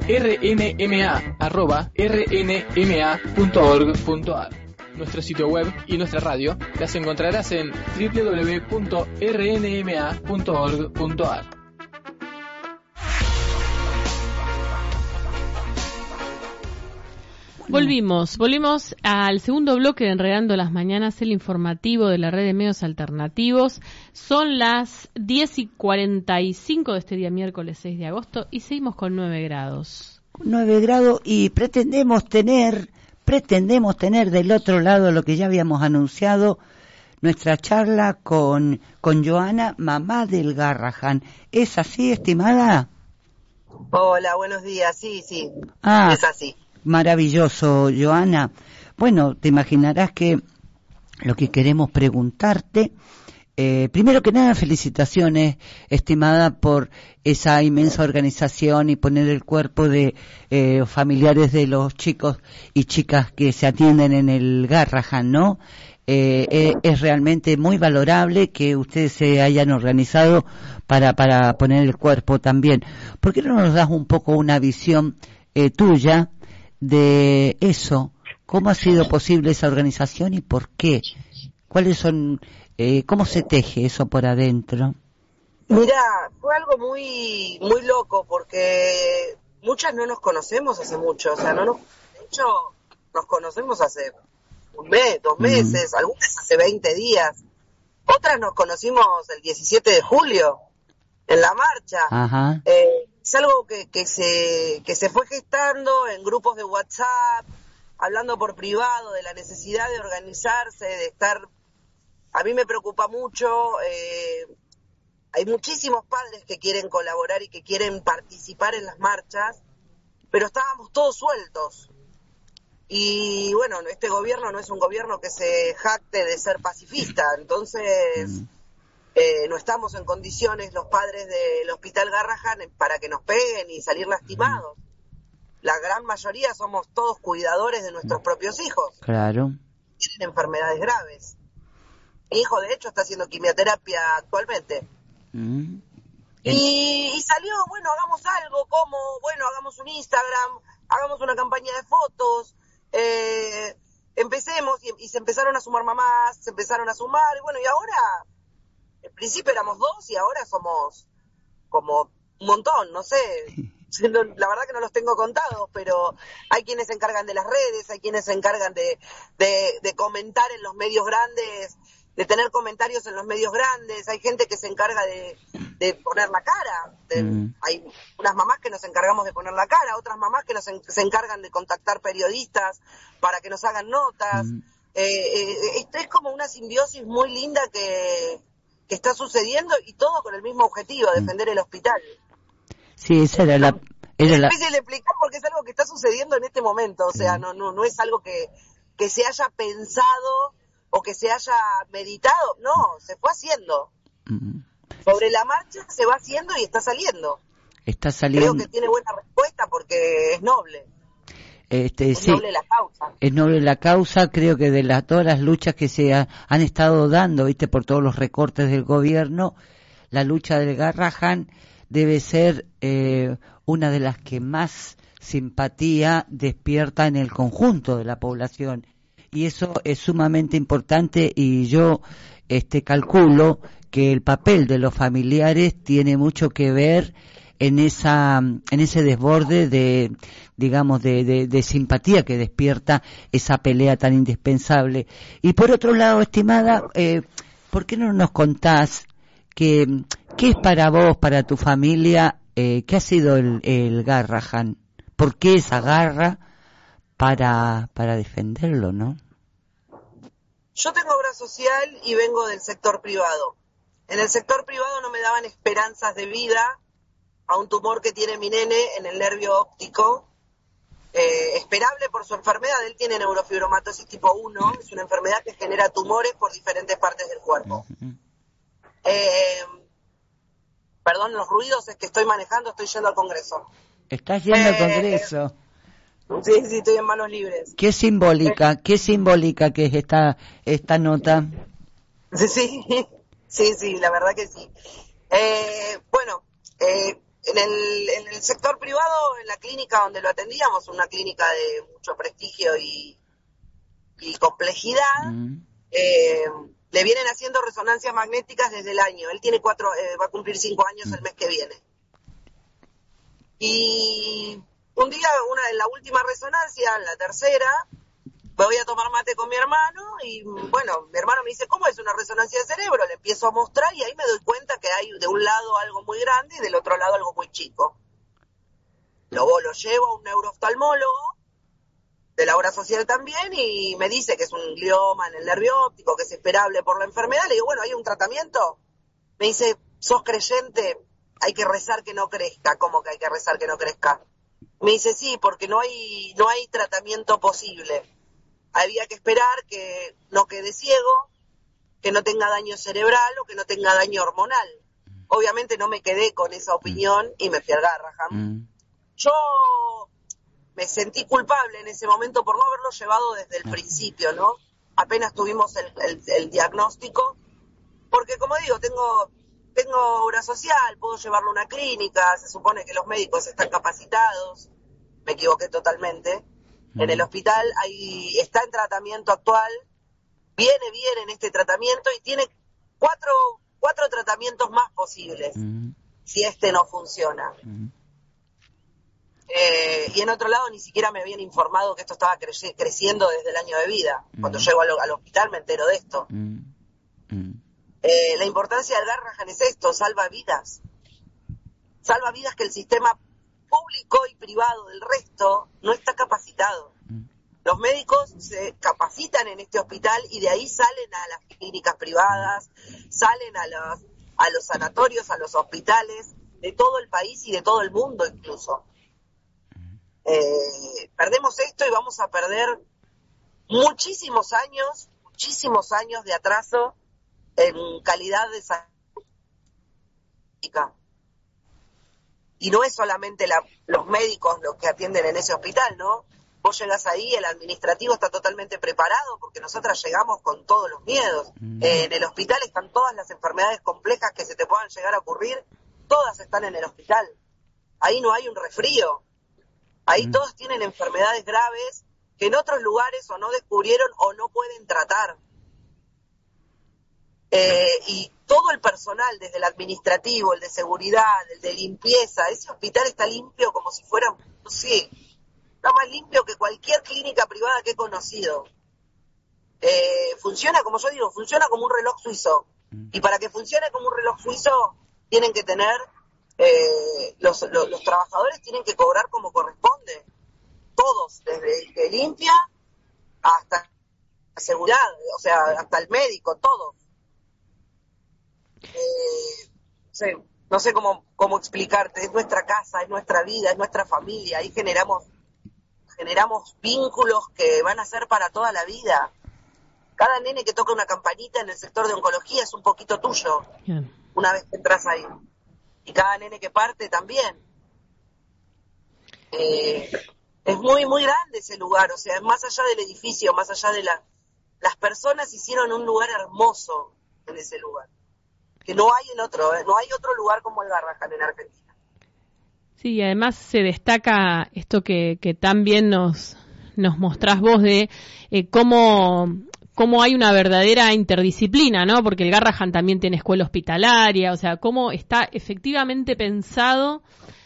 rnma@rnma.org.ar. Nuestro sitio web y nuestra radio las encontrarás en www.rnma.org.ar. Volvimos al segundo bloque de Enredando las Mañanas, el informativo de la red de medios alternativos. Son las 10:45 de este día miércoles 6 de agosto y seguimos con 9 grados. 9 grados y pretendemos tener del otro lado lo que ya habíamos anunciado, nuestra charla con Joana, mamá del Garrahan. ¿Es así, estimada? Hola, buenos días. Sí, es así. Maravilloso, Joana. Bueno, te imaginarás que lo que queremos preguntarte, primero que nada, felicitaciones, estimada, por esa inmensa organización y poner el cuerpo de familiares de los chicos y chicas que se atienden en el Garrahan, ¿no? Es realmente muy valorable que ustedes se hayan organizado para poner el cuerpo también. ¿Por qué no nos das un poco una visión tuya de eso? ¿Cómo ha sido posible esa organización y por qué? ¿Cuáles son, cómo se teje eso por adentro? Mira, fue algo muy loco porque muchas no nos conocemos hace mucho, de hecho nos conocemos hace un mes, 2 meses, algunas hace 20 días, otras nos conocimos el 17 de julio en la marcha. Ajá. Es algo que se fue gestando en grupos de WhatsApp, hablando por privado de la necesidad de organizarse, de estar. A mí me preocupa mucho, hay muchísimos padres que quieren colaborar y que quieren participar en las marchas, pero estábamos todos sueltos. Y bueno, este gobierno no es un gobierno que se jacte de ser pacifista, entonces no estamos en condiciones los padres del Hospital Garrahan para que nos peguen y salir lastimados. La gran mayoría somos todos cuidadores de nuestros propios hijos. Claro. Tienen enfermedades graves. Mi hijo, de hecho, está haciendo quimioterapia actualmente. Y salió, bueno, hagamos algo, hagamos un Instagram, hagamos una campaña de fotos, empecemos, y se empezaron a sumar mamás, se empezaron a sumar, y bueno, y ahora, en principio éramos 2 y ahora somos como un montón, no sé, la verdad que no los tengo contados, pero hay quienes se encargan de las redes, hay quienes se encargan de comentar en los medios grandes, de tener comentarios en los medios grandes, hay gente que se encarga de poner la cara, hay unas mamás que nos encargamos de poner la cara, otras mamás que se encargan de contactar periodistas para que nos hagan notas. Esto es como una simbiosis muy linda que está sucediendo y todo con el mismo objetivo, defender el hospital. Sí, esa era la... Es difícil de explicar porque es algo que está sucediendo en este momento, o sea, no es algo que se haya pensado o que se haya meditado, no, se fue haciendo. Sobre la marcha se va haciendo y está saliendo. Creo que tiene buena respuesta porque es noble. Es noble la causa. Es noble la causa, creo que de todas las luchas que se han estado dando, viste, por todos los recortes del gobierno, la lucha del Garrahan debe ser una de las que más simpatía despierta en el conjunto de la población. Y eso es sumamente importante y yo calculo que el papel de los familiares tiene mucho que ver en ese desborde de, digamos, de simpatía que despierta esa pelea tan indispensable. Y por otro lado, estimada, ¿por qué no nos contás qué es para vos, para tu familia, qué ha sido el Garrahan? ¿Por qué esa garra para defenderlo, no? Yo tengo obra social y vengo del sector privado. En el sector privado no me daban esperanzas de vida a un tumor que tiene mi nene en el nervio óptico, esperable por su enfermedad. Él tiene neurofibromatosis tipo 1, es una enfermedad que genera tumores por diferentes partes del cuerpo. Perdón los ruidos, es que estoy manejando, estoy yendo al Congreso. ¿Estás yendo al Congreso? Sí, estoy en manos libres. ¿Qué simbólica que es esta nota? Sí, la verdad que sí. Bueno, en el sector privado, en la clínica donde lo atendíamos, una clínica de mucho prestigio y complejidad, le vienen haciendo resonancias magnéticas desde el año. Él tiene va a cumplir 5 años el mes que viene. Y un día, en la última resonancia, en la tercera, me voy a tomar mate con mi hermano y bueno, mi hermano me dice, ¿cómo es una resonancia de cerebro? Le empiezo a mostrar y ahí me doy cuenta que hay de un lado algo muy grande y del otro lado algo muy chico. Lo llevo a un neurooftalmólogo de la obra social también y me dice que es un glioma en el nervio óptico, que es esperable por la enfermedad. Le digo, bueno, ¿hay un tratamiento? Me dice, ¿sos creyente? Hay que rezar que no crezca. ¿Cómo que hay que rezar que no crezca? Me dice, sí, porque no hay tratamiento posible. Había que esperar que no quede ciego, que no tenga daño cerebral o que no tenga daño hormonal. Obviamente no me quedé con esa opinión y me fui al Garrahan. Yo me sentí culpable en ese momento por no haberlo llevado desde el principio, ¿no? Apenas tuvimos el diagnóstico, porque como digo, tengo obra social, puedo llevarlo a una clínica, se supone que los médicos están capacitados, me equivoqué totalmente. En el hospital está en tratamiento actual, viene bien en este tratamiento y tiene cuatro tratamientos más posibles, si este no funciona. Y en otro lado ni siquiera me habían informado que esto estaba creciendo desde el año de vida. Cuando llego al hospital me entero de esto. La importancia del Garrahan es esto, salva vidas que el sistema público y privado del resto no está capacitado. Los médicos se capacitan en este hospital y de ahí salen a las clínicas privadas, salen a los sanatorios, a los hospitales de todo el país y de todo el mundo incluso. Perdemos esto y vamos a perder muchísimos años de atraso en calidad de salud. Y no es solamente los médicos los que atienden en ese hospital, ¿no? Vos llegás ahí, el administrativo está totalmente preparado porque nosotras llegamos con todos los miedos. En el hospital están todas las enfermedades complejas que se te puedan llegar a ocurrir, todas están en el hospital. Ahí no hay un resfrío. Ahí todos tienen enfermedades graves que en otros lugares o no descubrieron o no pueden tratar. Y todo el personal, desde el administrativo, el de seguridad, el de limpieza, ese hospital está limpio como si fuera, no sé, está más limpio que cualquier clínica privada que he conocido. Funciona, como yo digo, funciona como un reloj suizo. Y para que funcione como un reloj suizo, tienen que tener, los trabajadores tienen que cobrar como corresponde. Todos, desde el que limpia hasta la seguridad, o sea, hasta el médico, todos. No sé cómo explicarte, es nuestra casa, es nuestra vida, es nuestra familia, ahí generamos vínculos que van a ser para toda la vida. Cada nene que toca una campanita en el sector de oncología es un poquito tuyo, una vez que entras ahí, y cada nene que parte también. Es muy, muy grande ese lugar, o sea, más allá del edificio, más allá de las personas hicieron un lugar hermoso en ese lugar. Que no hay no hay otro lugar como el Garrahan en Argentina. Sí, y además se destaca esto que también nos mostrás vos de cómo hay una verdadera interdisciplina, ¿no? Porque el Garrahan también tiene escuela hospitalaria, o sea, cómo está efectivamente pensado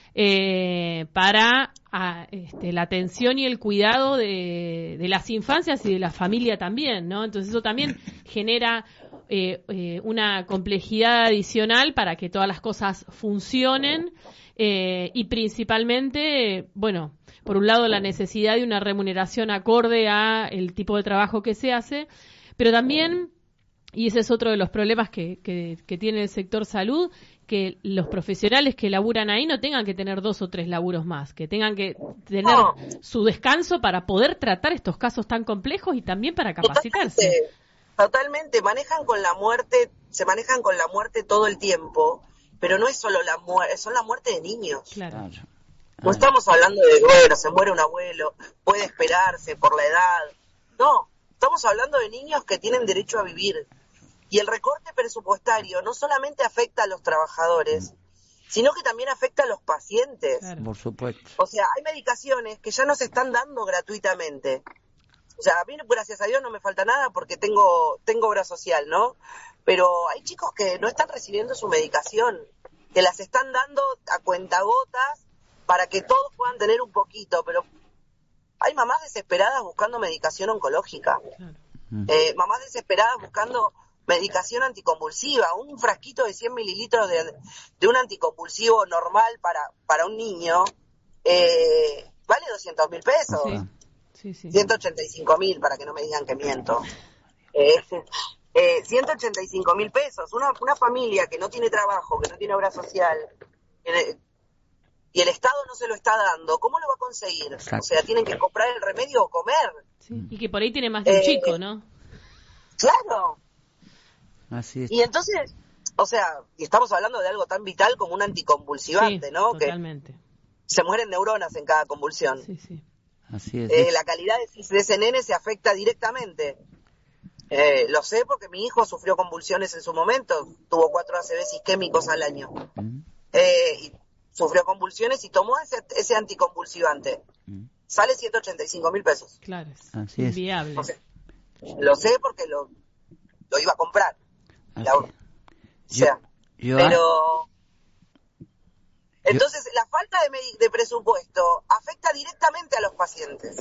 para la atención y el cuidado de las infancias y de la familia también, ¿no? Entonces eso también genera una complejidad adicional para que todas las cosas funcionen y principalmente, bueno, por un lado la necesidad de una remuneración acorde a el tipo de trabajo que se hace, pero también, y ese es otro de los problemas que tiene el sector salud, que los profesionales que laburan ahí no tengan que tener 2 o 3 laburos más, que tengan que tener su descanso para poder tratar estos casos tan complejos y también para capacitarse. Totalmente, se manejan con la muerte todo el tiempo, pero no es solo la muerte, son la muerte de niños. Claro. No estamos hablando de, bueno, se muere un abuelo, puede esperarse por la edad. No, estamos hablando de niños que tienen derecho a vivir. Y el recorte presupuestario no solamente afecta a los trabajadores, sino que también afecta a los pacientes. Claro. Por supuesto. O sea, hay medicaciones que ya no se están dando gratuitamente. O sea, a mí, gracias a Dios, no me falta nada porque tengo obra social, ¿no? Pero hay chicos que no están recibiendo su medicación, que las están dando a cuentagotas para que todos puedan tener un poquito, pero hay mamás desesperadas buscando medicación oncológica, mamás desesperadas buscando medicación anticonvulsiva. Un frasquito de 100 mililitros de un anticonvulsivo normal para un niño vale 200.000 pesos. Sí. 185.000, para que no me digan que miento. 185.000 pesos. Una familia que no tiene trabajo, que no tiene obra social, y el Estado no se lo está dando, ¿cómo lo va a conseguir? Exacto. O sea, tienen que comprar el remedio o comer. Sí. Y que por ahí tiene más de un chico, ¿no? Claro. Así es. Y entonces, o sea, estamos hablando de algo tan vital como un anticonvulsivante, ¿no? Totalmente. Que se mueren neuronas en cada convulsión. Sí. Así es. La calidad de ese nene se afecta directamente. Lo sé porque mi hijo sufrió convulsiones en su momento, tuvo 4 ACVs isquémicos al año. Y sufrió convulsiones y tomó ese anticonvulsivante. Sale 185.000 pesos. Claro, es así es. inviable. O sea, lo sé porque lo iba a comprar. Entonces, la falta de presupuesto afecta directamente a los pacientes.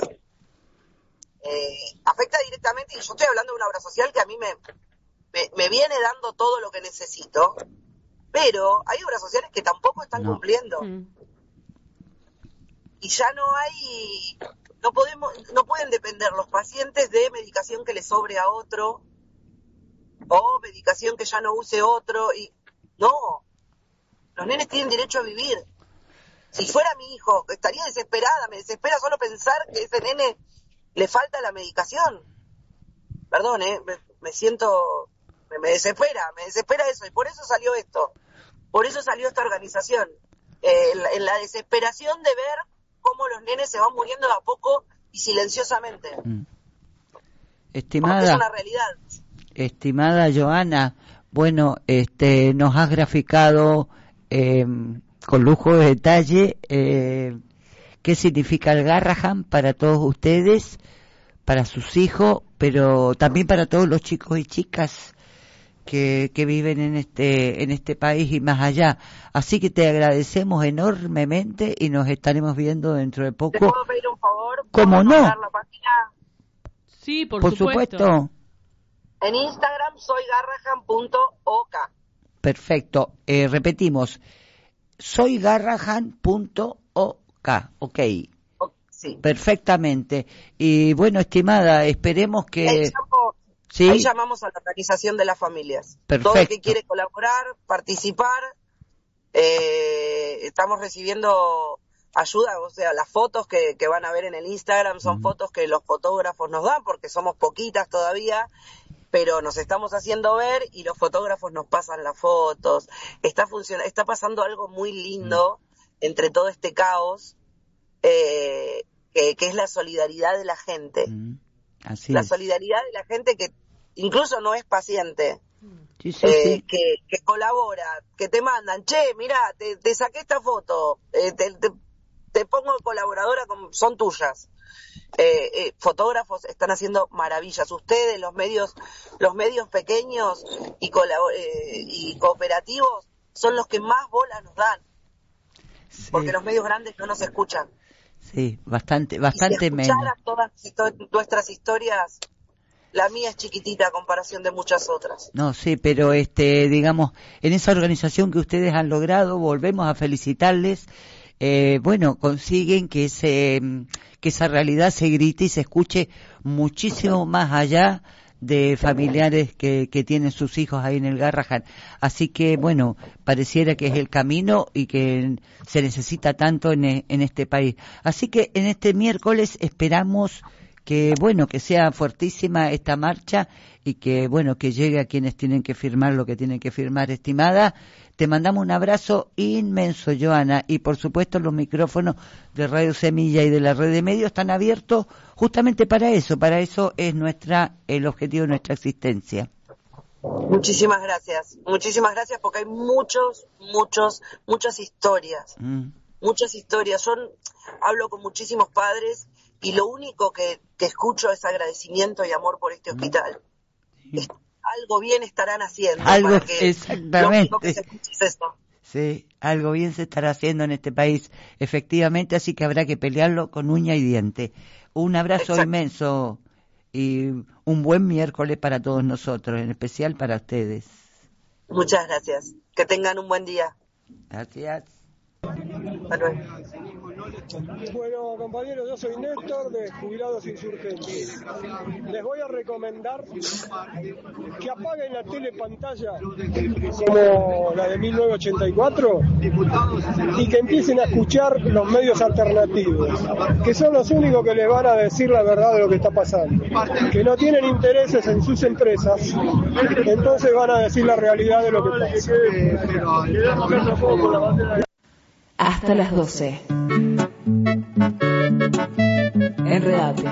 Afecta directamente, y yo estoy hablando de una obra social que a mí me viene dando todo lo que necesito, pero hay obras sociales que tampoco están cumpliendo. Y ya no pueden depender los pacientes de medicación que le sobre a otro, o medicación que ya no use otro, y no, los nenes tienen derecho a vivir. Si fuera mi hijo, estaría desesperada, me desespera solo pensar que ese nene le falta la medicación. Perdón, me desespera eso, y por eso salió esto, por eso salió esta organización, en la desesperación de ver cómo los nenes se van muriendo de a poco y silenciosamente. Estimada, porque es una realidad. Estimada Joana, bueno, nos has graficado con lujo de detalle qué significa el Garrahan para todos ustedes, para sus hijos, pero también para todos los chicos y chicas que viven en este país y más allá. Así que te agradecemos enormemente y nos estaremos viendo dentro de poco. ¿Te puedo pedir un favor? ¿Cómo no? La página? Sí, por supuesto. En Instagram soygarrahan.ok. Perfecto. Repetimos. Soygarrahan.ok. Ok. Sí. Perfectamente. Y bueno, estimada, esperemos que... ¿Sí? Ahí llamamos a la organizazación de las familias. Perfecto. Todo el que quiere colaborar, participar, estamos recibiendo ayuda, o sea, las fotos que van a ver en el Instagram son fotos que los fotógrafos nos dan, porque somos poquitas todavía, pero nos estamos haciendo ver y los fotógrafos nos pasan las fotos. Está pasando algo muy lindo entre todo este caos, que es la solidaridad de la gente. Así la es. Solidaridad de la gente que incluso no es paciente, sí. Que colabora, que te mandan, che, mirá, te saqué esta foto, te pongo colaboradora, son tuyas. Fotógrafos están haciendo maravillas. Ustedes, los medios pequeños y cooperativos, son los que más bola nos dan, porque los medios grandes no nos escuchan. Sí, bastante y si menos. escucharas todas nuestras historias, la mía es chiquitita a comparación de muchas otras. No, sí, pero digamos, en esa organización que ustedes han logrado, volvemos a felicitarles. Bueno, consiguen que esa realidad se grite y se escuche muchísimo más allá de familiares que tienen sus hijos ahí en el Garrahan. Así que, bueno, pareciera que es el camino y que se necesita tanto en este país. Así que en este miércoles esperamos que, bueno, que sea fuertísima esta marcha y que, bueno, que llegue a quienes tienen que firmar lo que tienen que firmar, estimada. Te mandamos un abrazo inmenso, Joana, y por supuesto los micrófonos de Radio Semilla y de la red de medios están abiertos justamente para eso es el objetivo de nuestra existencia. Muchísimas gracias porque hay muchas historias, muchas historias. Yo hablo con muchísimos padres y lo único que escucho es agradecimiento y amor por este hospital. Algo bien estarán haciendo. Algo, para que exactamente. Lo único que se escucha es eso. Sí, algo bien se estará haciendo en este país, efectivamente, así que habrá que pelearlo con uña y diente. Un abrazo inmenso y un buen miércoles para todos nosotros, en especial para ustedes. Muchas gracias. Que tengan un buen día. Gracias. Hasta luego. Bueno, compañeros, yo soy Néstor de Jubilados Insurgentes. Les voy a recomendar que apaguen la telepantalla como la de 1984 y que empiecen a escuchar los medios alternativos, que son los únicos que les van a decir la verdad de lo que está pasando, que no tienen intereses en sus empresas, entonces van a decir la realidad de lo que pasa. Hasta las 12. Enredate.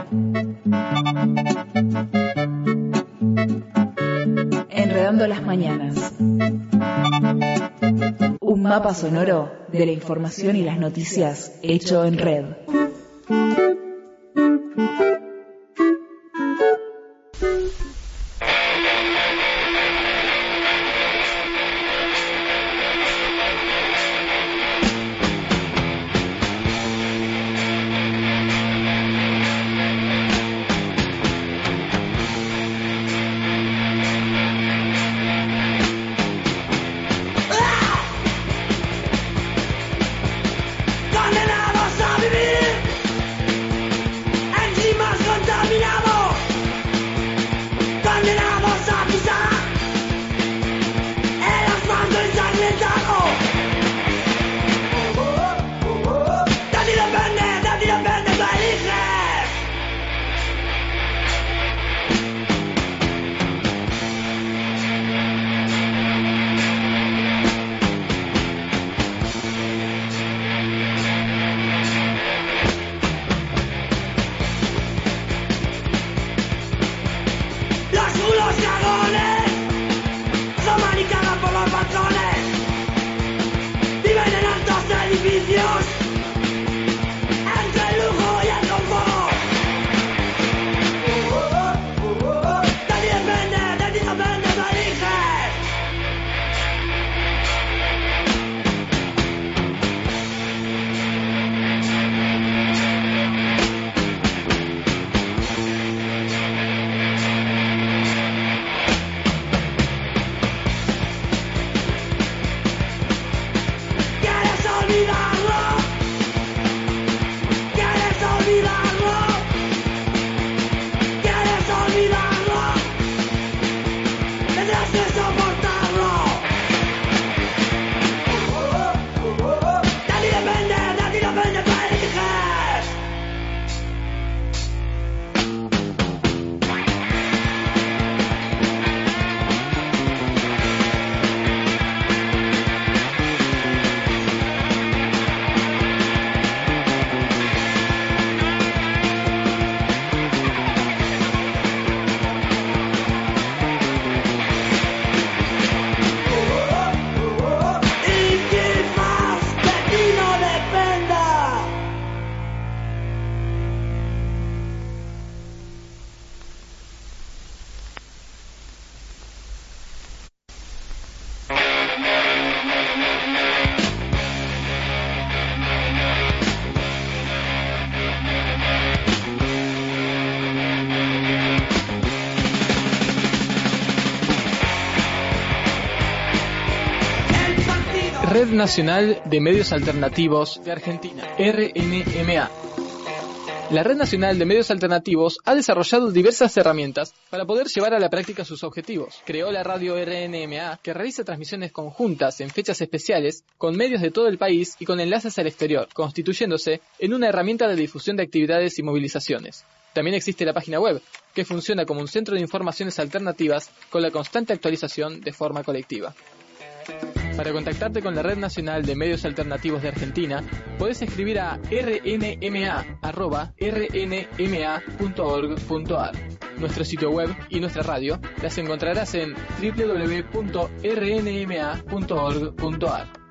Enredando las mañanas. Un mapa sonoro de la información y las noticias hecho en red. Red Nacional de Medios Alternativos de Argentina, RNMA. La Red Nacional de Medios Alternativos ha desarrollado diversas herramientas para poder llevar a la práctica sus objetivos. Creó la radio RNMA, que realiza transmisiones conjuntas en fechas especiales con medios de todo el país y con enlaces al exterior, constituyéndose en una herramienta de difusión de actividades y movilizaciones. También existe la página web, que funciona como un centro de informaciones alternativas con la constante actualización de forma colectiva. Para contactarte con la Red Nacional de Medios Alternativos de Argentina, podés escribir a rnma@rnma.org.ar. Nuestro sitio web y nuestra radio las encontrarás en www.rnma.org.ar.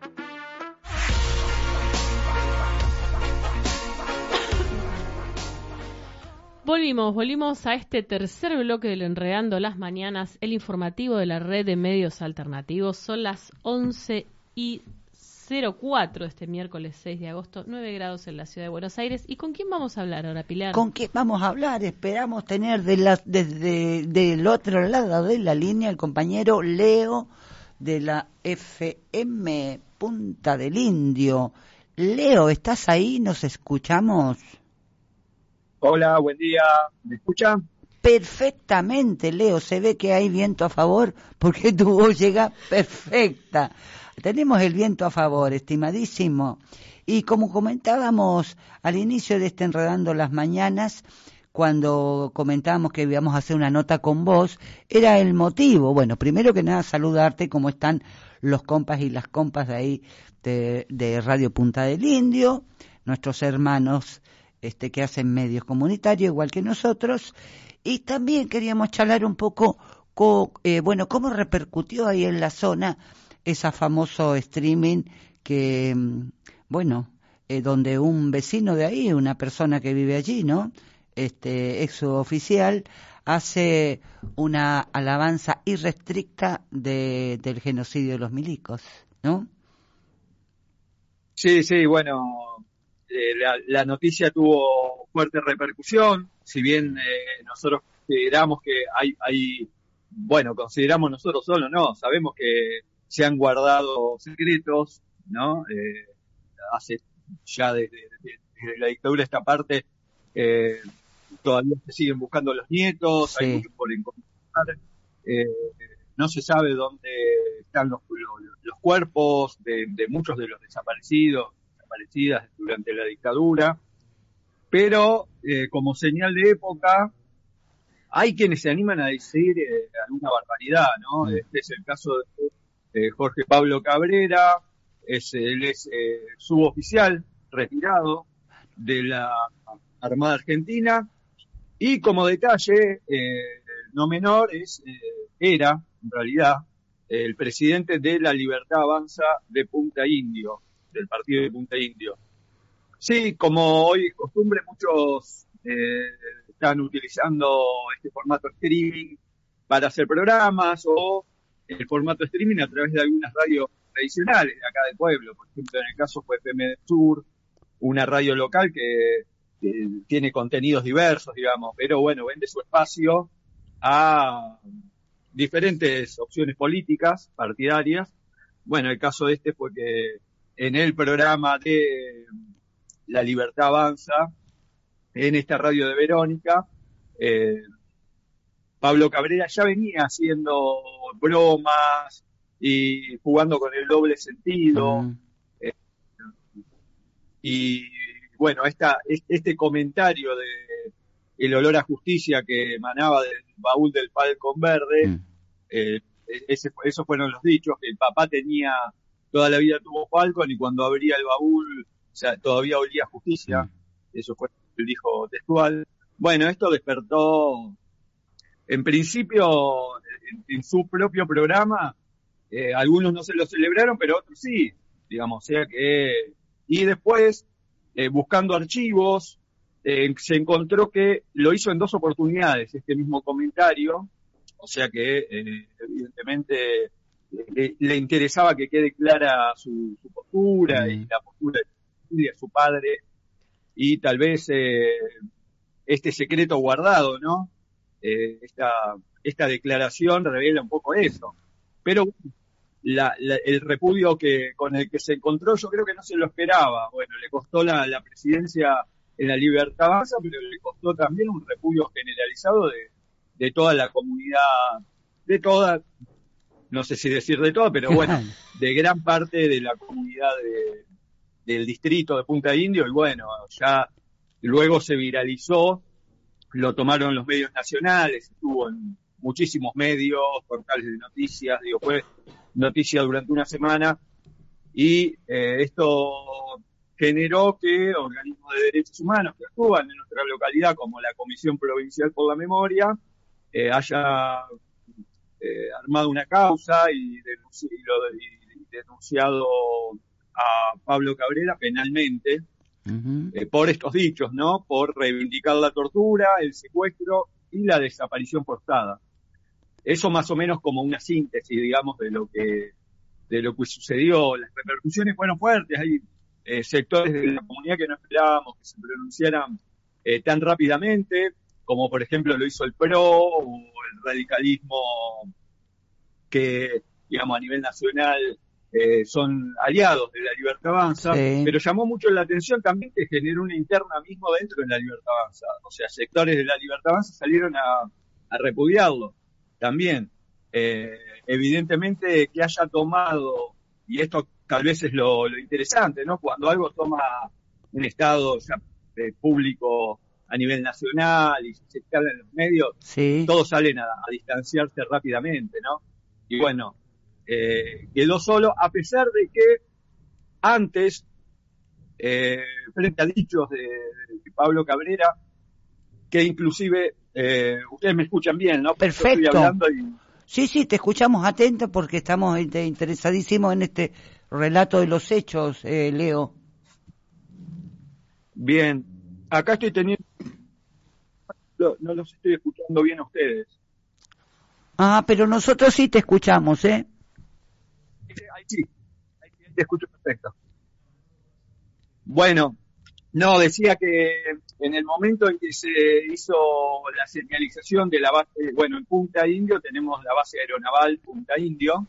Volvimos a este tercer bloque del Enredando las Mañanas, el informativo de la Red de Medios Alternativos. Son las 11 y 0,4 este miércoles 6 de agosto, 9 grados en la ciudad de Buenos Aires. ¿Y con quién vamos a hablar ahora, Pilar? ¿Con quién vamos a hablar? Esperamos tener desde del otro lado de la línea el compañero Leo de la FM Punta del Indio. Leo, ¿estás ahí? ¿Nos escuchamos? Hola, buen día. ¿Me escuchan? Perfectamente, Leo. Se ve que hay viento a favor porque tu voz llega perfecta. Tenemos el viento a favor, estimadísimo. Y como comentábamos al inicio de este Enredando las Mañanas, cuando comentábamos que íbamos a hacer una nota con vos, era el motivo. Bueno, primero que nada, saludarte, cómo están los compas y las compas de ahí de Radio Punta del Indio, nuestros hermanos que hacen medios comunitarios, igual que nosotros. Y también queríamos charlar un poco, cómo repercutió ahí en la zona ese famoso streaming que, donde un vecino de ahí, una persona que vive allí, ¿no? Ex oficial, hace una alabanza irrestricta del genocidio de los milicos, ¿no? Sí, bueno, la noticia tuvo fuerte repercusión, si bien nosotros consideramos que consideramos nosotros solo, no, sabemos que se han guardado secretos, ¿no? Hace ya desde la dictadura esta parte, todavía se siguen buscando los nietos, sí. Hay mucho por encontrar, no se sabe dónde están los cuerpos de muchos de los desaparecidas durante la dictadura, pero como señal de época, hay quienes se animan a decir alguna barbaridad, ¿no? Este es el caso de Jorge Pablo Cabrera, él es suboficial retirado de la Armada Argentina, y como detalle no menor era en realidad el presidente de la Libertad Avanza de Punta Indio, del partido de Punta Indio. Sí, como hoy es costumbre, muchos están utilizando este formato streaming para hacer programas, o el formato streaming a través de algunas radios tradicionales de acá del pueblo. Por ejemplo, en el caso fue FM del Sur, una radio local que tiene contenidos diversos, digamos, pero bueno, vende su espacio a diferentes opciones políticas, partidarias. Bueno, el caso de este fue que en el programa de La Libertad Avanza, en esta radio de Verónica, Pablo Cabrera ya venía haciendo bromas y jugando con el doble sentido. Y bueno, este comentario de el olor a justicia que emanaba del baúl del Falcon Verde, esos fueron los dichos, que el papá toda la vida tuvo Falcon, y cuando abría el baúl, o sea, todavía olía a justicia. Eso fue lo que él dijo textual. Bueno, esto despertó, en principio, en su propio programa, algunos no se lo celebraron, pero otros sí, digamos, o sea que... Y después, buscando archivos, se encontró que lo hizo en 2 oportunidades, este mismo comentario, o sea que evidentemente le interesaba que quede clara su postura y la postura de su padre, y tal vez este secreto guardado, ¿no? Esta declaración revela un poco eso. Pero el repudio con el que se encontró, yo creo que no se lo esperaba. Bueno, le costó la presidencia en la Libertad Avanza, pero le costó también un repudio generalizado de toda la comunidad, no sé si decir de toda, pero bueno, de gran parte de la comunidad del distrito de Punta Indio. Y bueno, ya luego se viralizó, lo tomaron los medios nacionales, estuvo en muchísimos medios, portales de noticias, fue noticia durante una semana, y esto generó que organismos de derechos humanos que actúan en nuestra localidad, como la Comisión Provincial por la Memoria, haya armado una causa y denunciado a Pablo Cabrera penalmente por estos dichos, ¿no? Por reivindicar la tortura, el secuestro y la desaparición forzada. Eso más o menos como una síntesis, digamos, de lo que lo que sucedió. Las repercusiones fueron fuertes. Hay sectores de la comunidad que no esperábamos que se pronunciaran tan rápidamente, como por ejemplo lo hizo el PRO o el radicalismo que, digamos, a nivel nacional son aliados de la Libertad Avanza, pero llamó mucho la atención también que generó una interna mismo dentro de la Libertad Avanza. O sea, sectores de la Libertad Avanza salieron a repudiarlo también. Evidentemente que haya tomado, y esto tal vez es lo interesante, ¿no? Cuando algo toma un estado ya, público a nivel nacional y se escala en los medios, todos salen a distanciarse rápidamente, ¿no? Y bueno, quedó solo, a pesar de que antes, frente a dichos de Pablo Cabrera, que inclusive, ustedes me escuchan bien, ¿no? Perfecto. Estoy hablando y... Sí, te escuchamos atentos porque estamos interesadísimos en este relato de los hechos, Leo. Bien, acá estoy teniendo... No los estoy escuchando bien a ustedes. Pero nosotros sí te escuchamos, ¿eh? Ahí sí, te escucho perfecto. Bueno, no, decía que en el momento en que se hizo la señalización de la base, bueno, en Punta Indio tenemos la base aeronaval Punta Indio,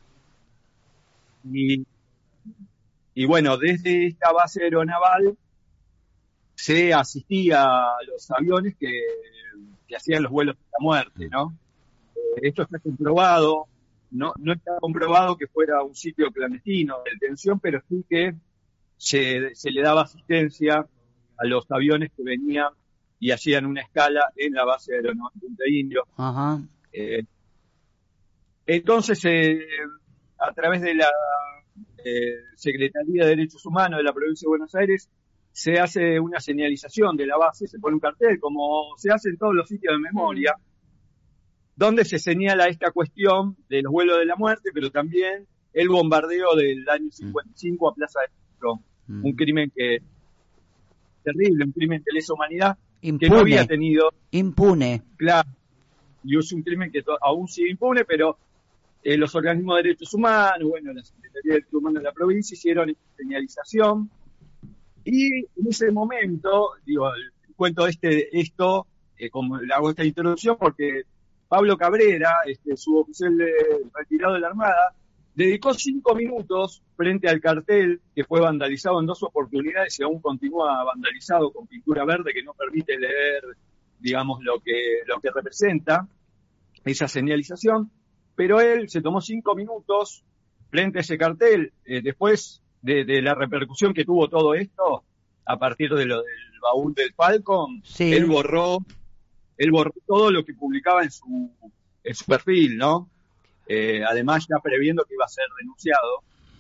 y bueno, desde esta base aeronaval se asistía a los aviones que hacían los vuelos de la muerte, ¿no? Esto está comprobado, no está comprobado que fuera un sitio clandestino de detención, pero sí que se le daba asistencia a los aviones que venían y hacían una escala en la base aeronaval Punta Indio. Ajá. Entonces, a través de la Secretaría de Derechos Humanos de la Provincia de Buenos Aires, se hace una señalización de la base, se pone un cartel, como se hace en todos los sitios de memoria, donde se señala esta cuestión de los vuelos de la muerte, pero también el bombardeo del año 55 a Plaza de Mayo, un crimen que terrible, un crimen de lesa humanidad, impune, que no había tenido... Impune. Claro, y es un crimen que aún sigue impune, pero los organismos de derechos humanos, bueno, la Secretaría de Derechos Humanos de la provincia hicieron esta señalización, y en ese momento, digo, cuento esto, como le hago esta introducción, porque Pablo Cabrera, suboficial retirado de la Armada, dedicó 5 minutos frente al cartel que fue vandalizado en 2 oportunidades y aún continúa vandalizado con pintura verde que no permite leer, digamos, lo que representa esa señalización, pero él se tomó 5 minutos frente a ese cartel. Después de la repercusión que tuvo todo esto, a partir de lo del baúl del Falcon, él borró todo lo que publicaba en su perfil, ¿no? Además ya previendo que iba a ser denunciado,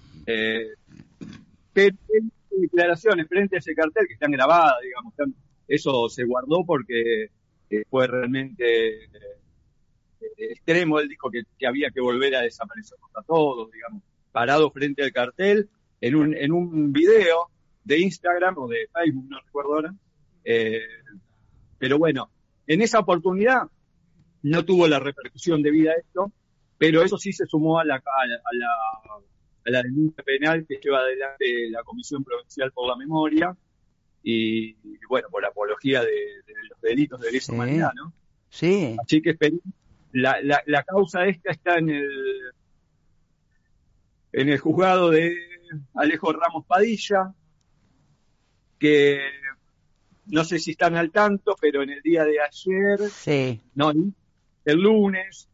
pero declaraciones frente a ese cartel que están grabadas, digamos, eso se guardó porque fue realmente extremo. Él dijo que había que volver a desaparecernos a todos, digamos, parado frente al cartel en un video de Instagram o de Facebook, no recuerdo ahora, pero bueno, en esa oportunidad no tuvo la repercusión debida a esto, pero eso sí se sumó a la denuncia penal que lleva adelante la Comisión Provincial por la Memoria y bueno, por la apología de los delitos de lesa humanidad, ¿no? Sí. Así que la causa esta está en el juzgado de Alejo Ramos Padilla, que no sé si están al tanto, pero en el día de ayer, no, el lunes,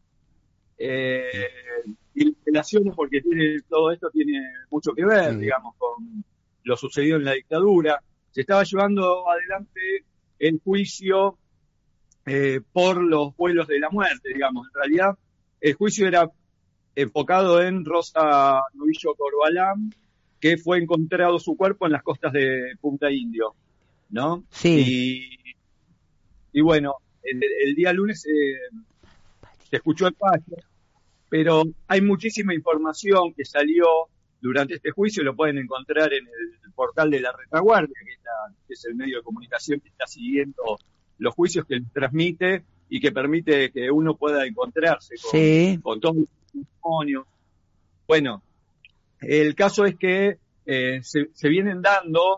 y relaciones, porque todo esto tiene mucho que ver, digamos, con lo sucedido en la dictadura. Se estaba llevando adelante el juicio por los vuelos de la muerte, digamos. En realidad, el juicio era enfocado en Rosa Novillo Corbalán, que fue encontrado su cuerpo en las costas de Punta Indio, ¿no? Sí. Y bueno, el día lunes se escuchó el fallo, pero hay muchísima información que salió durante este juicio, lo pueden encontrar en el portal de la Retaguardia, que es el medio de comunicación que está siguiendo los juicios, que transmite y que permite que uno pueda encontrarse con todos los testimonios. Bueno, El caso es que se vienen dando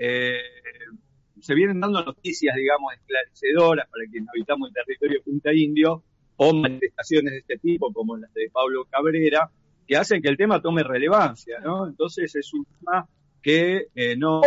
noticias, digamos, esclarecedoras para quienes habitamos el territorio de Punta Indio, o manifestaciones de este tipo, como las de Pablo Cabrera, que hacen que el tema tome relevancia, ¿no? Entonces es un tema que no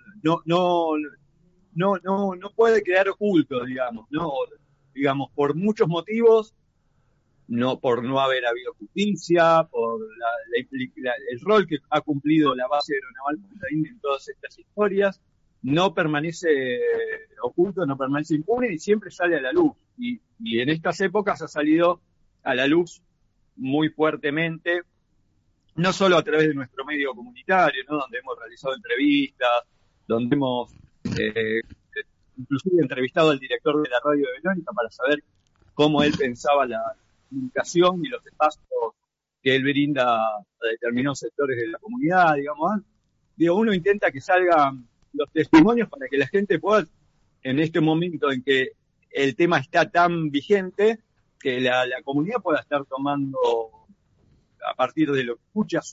puede quedar oculto, digamos, ¿no? Digamos, por muchos motivos, por no haber habido justicia, por el rol que ha cumplido la base aeronaval Punta Indio en todas estas historias, no permanece oculto, no permanece impune y siempre sale a la luz. Y en estas épocas ha salido a la luz muy fuertemente, no solo a través de nuestro medio comunitario, ¿no? Donde hemos realizado entrevistas, donde hemos inclusive entrevistado al director de la radio de Verónica para saber cómo él pensaba la comunicación y los espacios que él brinda a determinados sectores de la comunidad, digamos. Uno intenta que salgan los testimonios para que la gente pueda, en este momento en que el tema está tan vigente, que la comunidad pueda estar tomando, a partir de lo que escucha,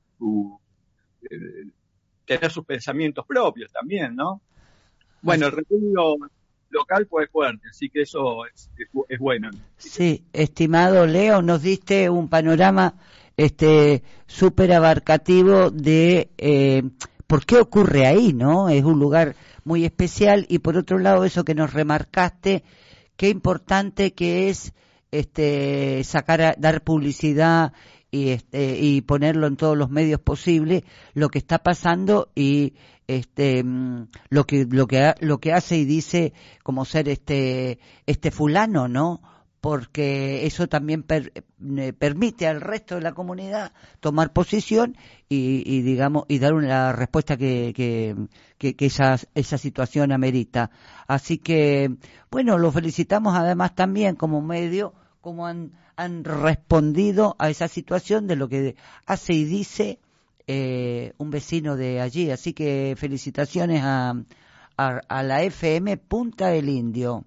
tener sus pensamientos propios también, ¿no? Bueno, el repudio local fue fuerte, así que eso es bueno. Sí, estimado Leo, nos diste un panorama súper abarcativo de por qué ocurre ahí, ¿no? Es un lugar muy especial, y por otro lado eso que nos remarcaste, qué importante que es dar publicidad y ponerlo en todos los medios posibles, lo que está pasando y lo que hace y dice como ser este fulano, ¿no? Porque eso también permite al resto de la comunidad tomar posición y digamos y dar una respuesta que esa situación amerita. Así que bueno, lo felicitamos además también como medio, como han respondido a esa situación de lo que hace y dice un vecino de allí. Así que felicitaciones a la FM Punta del Indio.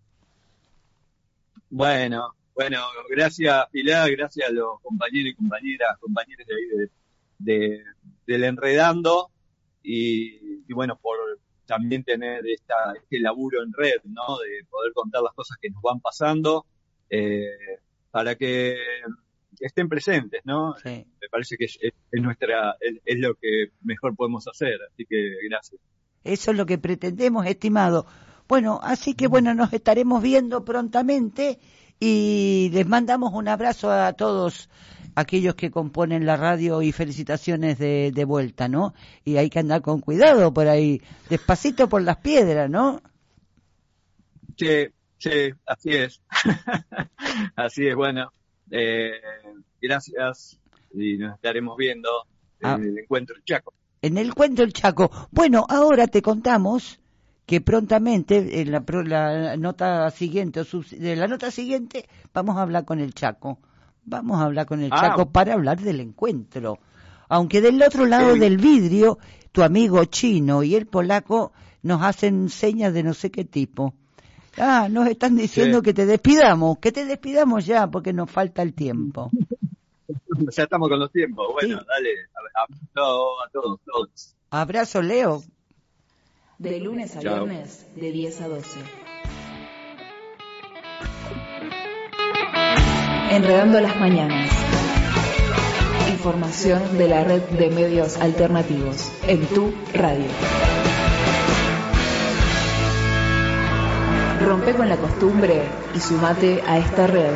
Bueno, gracias Pilar, gracias a los compañeros y compañeras de ahí del Enredando, y bueno, por también tener este laburo en red, ¿no? De poder contar las cosas que nos van pasando, para que estén presentes, ¿no? Sí. Me parece que es lo que mejor podemos hacer, así que gracias. Eso es lo que pretendemos, estimado. Bueno, así que bueno, nos estaremos viendo prontamente y les mandamos un abrazo a todos aquellos que componen la radio y felicitaciones de vuelta, ¿no? Y hay que andar con cuidado por ahí, despacito por las piedras, ¿no? Sí, así es. Así es, bueno. Gracias y nos estaremos viendo en el Encuentro del Chaco. En el Encuentro del Chaco. Bueno, ahora te contamos que prontamente en la nota siguiente vamos a hablar con el Chaco. Vamos a hablar con el Chaco para hablar del encuentro. Aunque del otro lado del vidrio, tu amigo chino y el polaco nos hacen señas de no sé qué tipo. Nos están diciendo que te despidamos ya porque nos falta el tiempo. Ya estamos con los tiempos. Bueno, sí. Dale, a todos. Abrazo, Leo. De lunes a viernes, de 10 a 12. Enredando las mañanas. Información de la red de medios alternativos en tu radio. Rompe con la costumbre y sumate a esta red.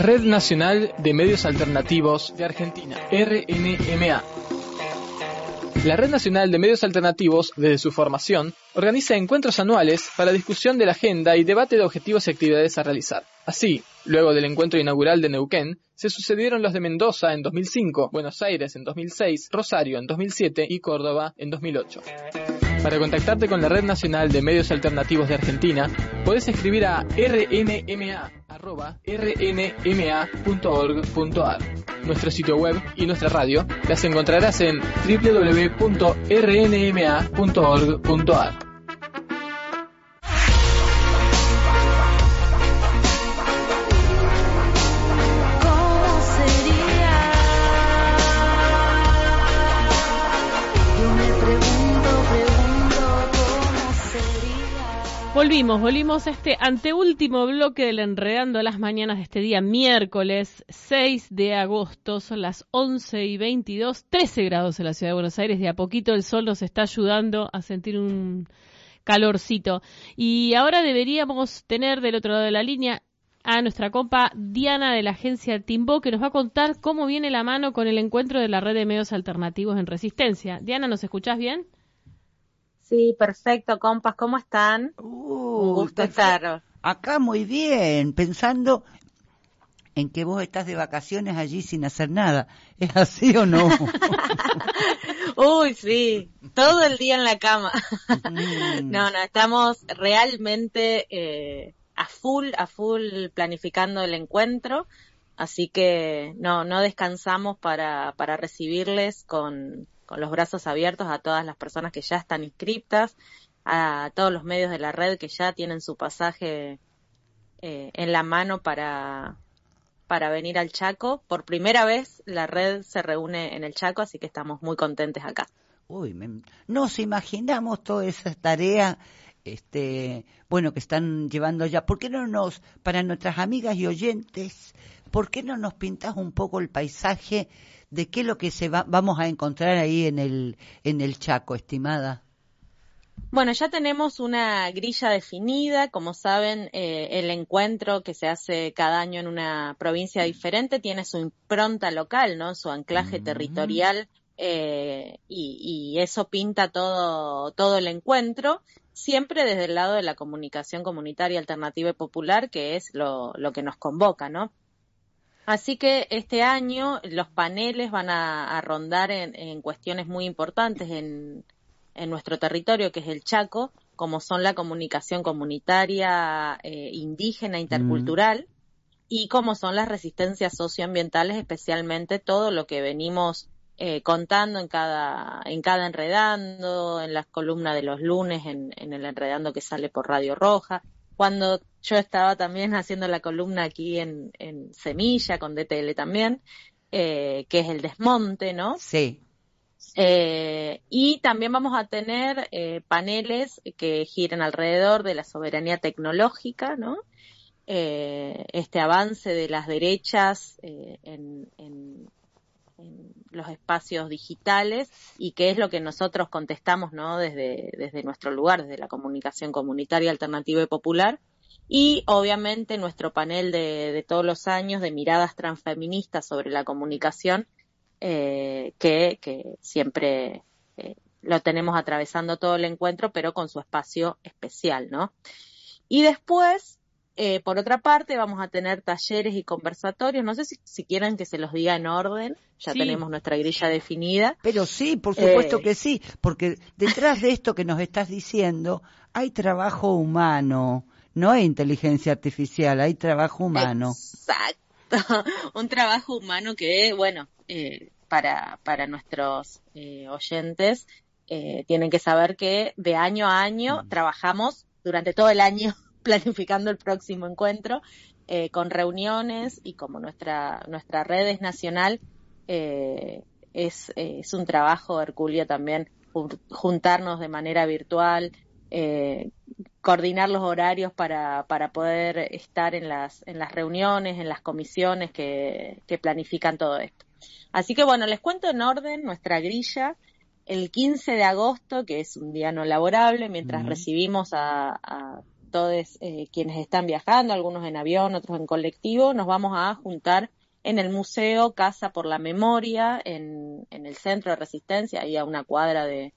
Red Nacional de Medios Alternativos de Argentina, RNMA. La Red Nacional de Medios Alternativos, desde su formación, organiza encuentros anuales para discusión de la agenda y debate de objetivos y actividades a realizar. Así, luego del encuentro inaugural de Neuquén, se sucedieron los de Mendoza en 2005, Buenos Aires en 2006, Rosario en 2007 y Córdoba en 2008. Para contactarte con la Red Nacional de Medios Alternativos de Argentina, podés escribir a rnma@rnma.org.ar. Nuestro sitio web y nuestra radio las encontrarás en www.rnma.org.ar. Volvimos a este anteúltimo bloque del Enredando las Mañanas de este día miércoles 6 de agosto, son las 11:22, 13 grados en la ciudad de Buenos Aires, de a poquito el sol nos está ayudando a sentir un calorcito. Y ahora deberíamos tener del otro lado de la línea a nuestra compa Diana de la agencia Timbó, que nos va a contar cómo viene la mano con el encuentro de la red de medios alternativos en Resistencia. Diana, ¿nos escuchás bien? Sí, perfecto, compas, ¿cómo están? Un gusto estar. Acá muy bien, pensando en que vos estás de vacaciones allí sin hacer nada. ¿Es así o no? Uy, sí, todo el día en la cama. No, estamos realmente a full planificando el encuentro, así que no descansamos para recibirles con los brazos abiertos a todas las personas que ya están inscriptas, a todos los medios de la red que ya tienen su pasaje en la mano para venir al Chaco. Por primera vez la red se reúne en el Chaco, así que estamos muy contentes acá. Uy, nos imaginamos toda esa tarea que están llevando ya. ¿Por qué no para nuestras amigas y oyentes, por qué no nos pintás un poco el paisaje de qué es lo que vamos a encontrar ahí en el Chaco, estimada? Bueno, ya tenemos una grilla definida. Como saben, el encuentro que se hace cada año en una provincia diferente tiene su impronta local, ¿no? Su anclaje territorial, y eso pinta todo el encuentro, siempre desde el lado de la comunicación comunitaria, alternativa y popular, que es lo que nos convoca, ¿no? Así que este año los paneles van a rondar en cuestiones muy importantes en nuestro territorio, que es el Chaco, como son la comunicación comunitaria, indígena, intercultural, y como son las resistencias socioambientales, especialmente todo lo que venimos contando en cada Enredando, en las columnas de los lunes, en el Enredando que sale por Radio Roja. Cuando yo estaba también haciendo la columna aquí en Semilla, con DTL también, que es el desmonte, ¿no? Sí. Y también vamos a tener paneles que giren alrededor de la soberanía tecnológica, ¿no? Este avance de las derechas en los espacios digitales, y qué es lo que nosotros contestamos, ¿no? Desde nuestro lugar, desde la comunicación comunitaria, alternativa y popular. Y obviamente nuestro panel de todos los años de miradas transfeministas sobre la comunicación, que siempre lo tenemos atravesando todo el encuentro, pero con su espacio especial, ¿no? Y después, por otra parte, vamos a tener talleres y conversatorios. No sé si quieren que se los diga en orden. Ya tenemos nuestra grilla definida. Pero sí, por supuesto que sí, porque detrás de esto que nos estás diciendo hay trabajo humano, no hay inteligencia artificial, hay trabajo humano. Exacto, un trabajo humano que, bueno, para nuestros oyentes tienen que saber que de año a año trabajamos durante todo el año planificando el próximo encuentro, con reuniones, y como nuestra red es nacional, es un trabajo hercúleo también juntarnos de manera virtual, coordinar los horarios para poder estar en las reuniones, en las comisiones que planifican todo esto. Así que bueno, les cuento en orden nuestra grilla. El 15 de agosto, que es un día no laborable, mientras recibimos a todos quienes están viajando, algunos en avión, otros en colectivo, nos vamos a juntar en el Museo Casa por la Memoria, en el Centro de Resistencia, ahí a una cuadra de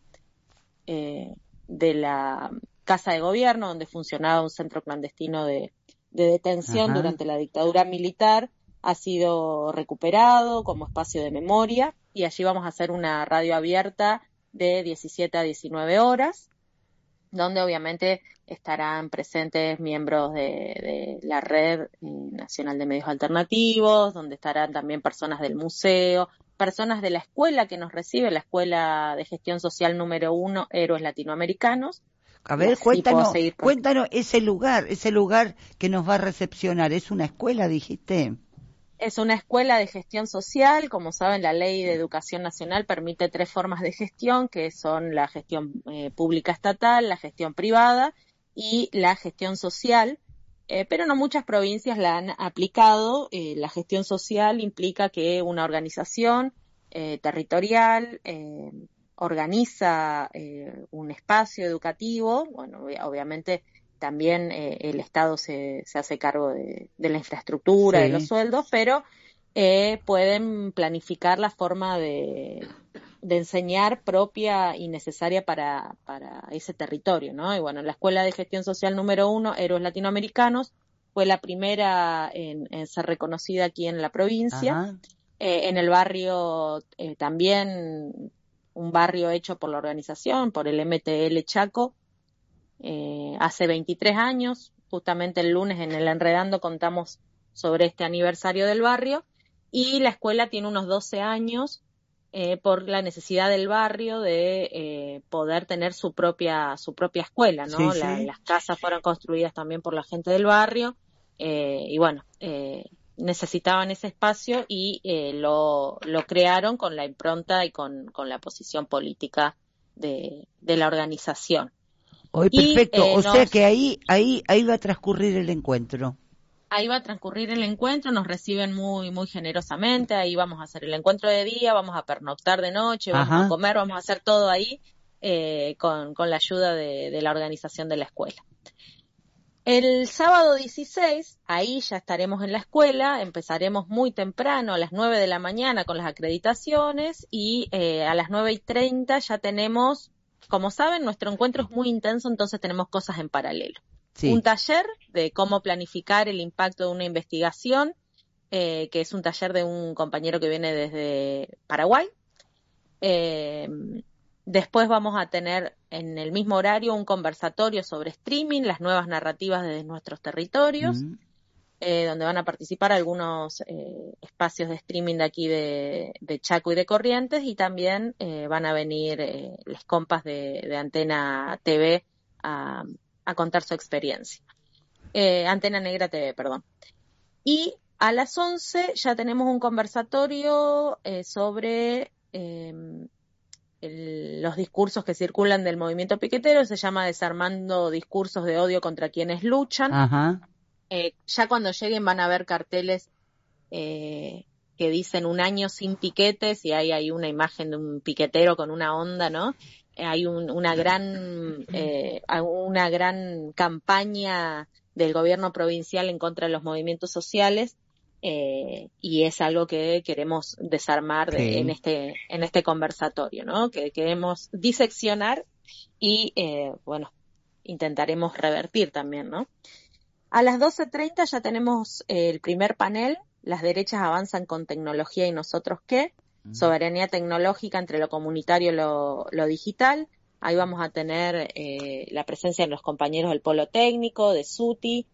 la Casa de Gobierno, donde funcionaba un centro clandestino de detención durante la dictadura militar. Ha sido recuperado como espacio de memoria y allí vamos a hacer una radio abierta de 17 a 19 horas, donde obviamente estarán presentes miembros de la Red Nacional de Medios Alternativos, donde estarán también personas del museo, personas de la escuela que nos recibe, la Escuela de Gestión Social número 1, Héroes Latinoamericanos. A ver, cuéntanos ese lugar que nos va a recepcionar. ¿Es una escuela, dijiste? Es una escuela de gestión social. Como saben, la Ley de Educación Nacional permite 3 formas de gestión, que son la gestión pública estatal, la gestión privada y la gestión social, pero no muchas provincias la han aplicado. La gestión social implica que una organización territorial organiza un espacio educativo. Bueno, obviamente también el Estado se hace cargo de la infraestructura, de los sueldos, pero pueden planificar la forma de enseñar propia y necesaria para ese territorio, ¿no? Y bueno, la Escuela de Gestión Social número 1, Héroes Latinoamericanos, fue la primera en ser reconocida aquí en la provincia. En el barrio también, un barrio hecho por la organización, por el MTL Chaco, hace 23 años, justamente el lunes en el Enredando contamos sobre este aniversario del barrio, y la escuela tiene unos 12 años por la necesidad del barrio de poder tener su propia escuela, ¿no? Las casas fueron construidas también por la gente del barrio, y bueno, necesitaban ese espacio y lo crearon con la impronta y con la posición política de la organización. Hoy perfecto, o sea que ahí va a transcurrir el encuentro. Ahí va a transcurrir el encuentro, nos reciben muy muy generosamente. Ahí vamos a hacer el encuentro de día, vamos a pernoctar de noche, vamos a comer, vamos a hacer todo ahí con la ayuda de la organización de la escuela. El sábado 16, ahí ya estaremos en la escuela, empezaremos muy temprano, a las 9 de la mañana con las acreditaciones, y a las 9:30 ya tenemos, como saben, nuestro encuentro es muy intenso, entonces tenemos cosas en paralelo. Un taller de cómo planificar el impacto de una investigación, que es un taller de un compañero que viene desde Paraguay. Después vamos a tener en el mismo horario un conversatorio sobre streaming, las nuevas narrativas desde nuestros territorios, donde van a participar algunos espacios de streaming de aquí de Chaco y de Corrientes, y también van a venir les compas de Antena TV a contar su experiencia. Antena Negra TV, perdón. Y a las 11 ya tenemos un conversatorio sobre los discursos que circulan del movimiento piquetero. Se llama Desarmando discursos de odio contra quienes luchan. Ya cuando lleguen van a ver carteles que dicen 1 año sin piquetes, y hay una imagen de un piquetero con una onda, ¿no? Hay una gran campaña del gobierno provincial en contra de los movimientos sociales, y es algo que queremos desarmar en este conversatorio, ¿no? Que queremos diseccionar y bueno, intentaremos revertir también, ¿no? A las 12:30 ya tenemos el primer panel, Las derechas avanzan con tecnología y nosotros qué, soberanía tecnológica entre lo comunitario y lo digital. Ahí vamos a tener la presencia de los compañeros del Polo Técnico, de SUTI.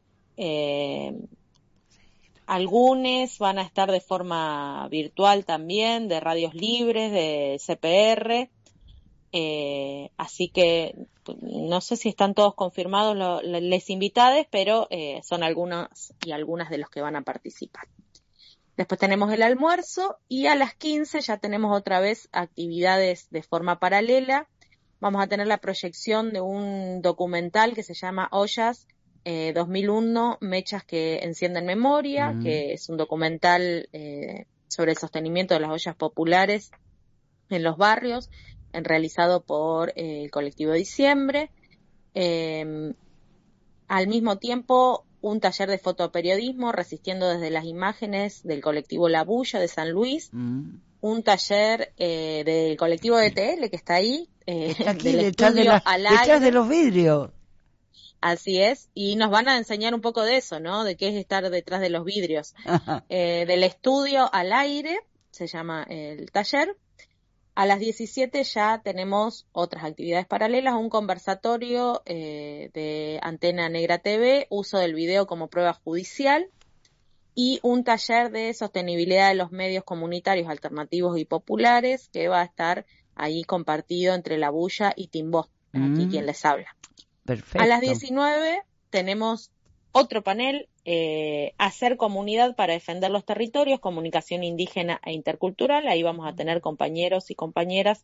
Algunos van a estar de forma virtual también, de Radios Libres, de CPR. Así que no sé si están todos confirmados les invitados, pero son algunos y algunas de los que van a participar. Después tenemos el almuerzo, y a las 15 ya tenemos otra vez actividades de forma paralela. Vamos a tener la proyección de un documental que se llama Ollas 2001, Mechas que encienden memoria, que es un documental sobre el sostenimiento de las ollas populares en los barrios, realizado por el colectivo Diciembre. Al mismo tiempo, un taller de fotoperiodismo, resistiendo desde las imágenes del colectivo La Bulla de San Luis, un taller del colectivo ETL que está ahí, está aquí, del detrás estudio al aire. Detrás de los vidrios. Así es, y nos van a enseñar un poco de eso, ¿no? De qué es estar detrás de los vidrios. Del estudio al aire, se llama el taller. A las 17 ya tenemos otras actividades paralelas, un conversatorio de Antena Negra TV, uso del video como prueba judicial, y un taller de sostenibilidad de los medios comunitarios alternativos y populares que va a estar ahí compartido entre La Bulla y Timbó, aquí quien les habla. Perfecto. A las 19 tenemos otro panel, hacer comunidad para defender los territorios, comunicación indígena e intercultural. Ahí vamos a tener compañeros y compañeras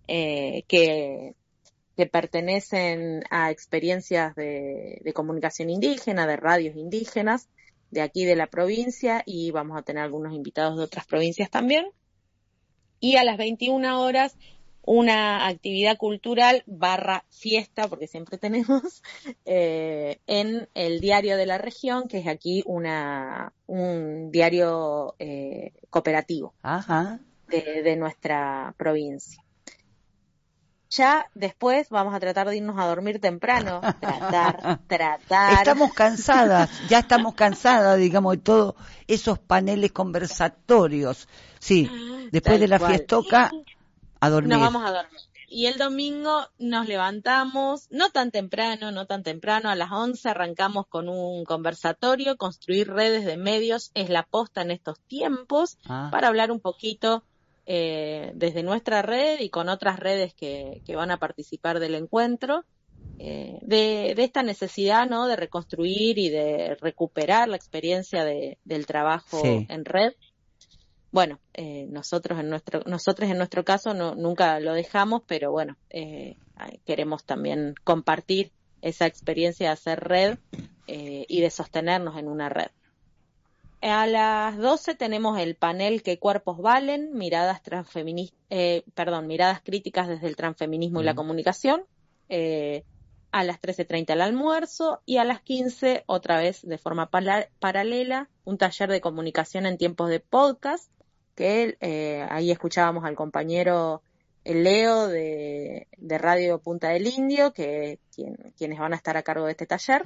que pertenecen a experiencias de comunicación indígena, de radios indígenas, de aquí de la provincia, y vamos a tener algunos invitados de otras provincias también. Y a las 21 horas, una actividad cultural / fiesta, porque siempre tenemos, en el Diario de la Región, que es aquí un diario cooperativo de nuestra provincia. Ya después vamos a tratar de irnos a dormir temprano, tratar. Estamos cansadas, digamos, de todos esos paneles conversatorios. Sí, después de la fiestoca, a dormir. Nos vamos a dormir. Y el domingo nos levantamos, no tan temprano, a las 11 arrancamos con un conversatorio, construir redes de medios es la posta en estos tiempos, para hablar un poquito desde nuestra red y con otras redes que van a participar del encuentro, de esta necesidad, ¿no?, de reconstruir y de recuperar la experiencia del trabajo en red. Bueno, nosotros en nuestro caso nunca lo dejamos, pero bueno, queremos también compartir esa experiencia de hacer red y de sostenernos en una red. A las 12 tenemos el panel ¿Qué cuerpos valen? Miradas críticas desde el transfeminismo y la comunicación. A las 13:30 el almuerzo, y a las 15 otra vez de forma paralela un taller de comunicación en tiempos de podcast, que ahí escuchábamos al compañero Leo de Radio Punta del Indio, quienes van a estar a cargo de este taller.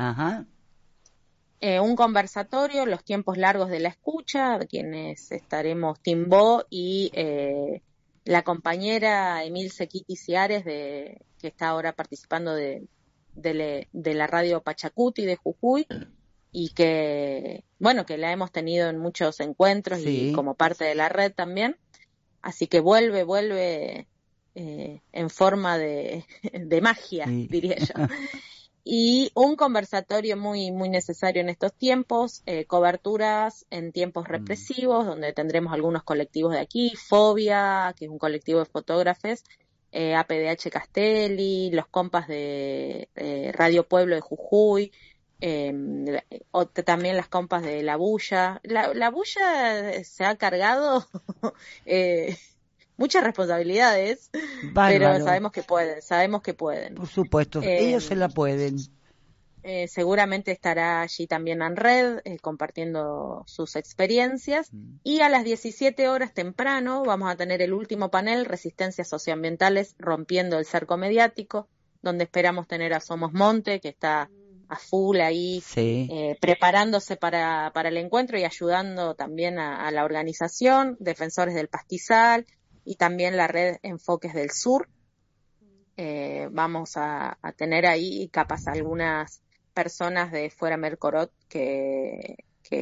Un conversatorio, los tiempos largos de la escucha, de quienes estaremos Timbó y la compañera Emilce Kitty Ciares, que está ahora participando de la radio Pachacuti de Jujuy, y que la hemos tenido en muchos encuentros y como parte de la red también. Así que vuelve en forma de magia, diría yo. Y un conversatorio muy, muy necesario en estos tiempos, coberturas en tiempos represivos, donde tendremos algunos colectivos de aquí, Fobia, que es un colectivo de fotógrafos, APDH Castelli, los compas de Radio Pueblo de Jujuy, también las compas de La Bulla. La Bulla se ha cargado muchas responsabilidades, pero sabemos que pueden. Por supuesto, ellos se la pueden. Seguramente estará allí también ANRED compartiendo sus experiencias. Y a las 17 horas temprano vamos a tener el último panel, Resistencias Socioambientales Rompiendo el Cerco Mediático, donde esperamos tener a Somos Monte, que está a full ahí, preparándose para el encuentro y ayudando también a la organización, Defensores del Pastizal y también la red Enfoques del Sur. Vamos a tener ahí capaz algunas personas de fuera Mercorot que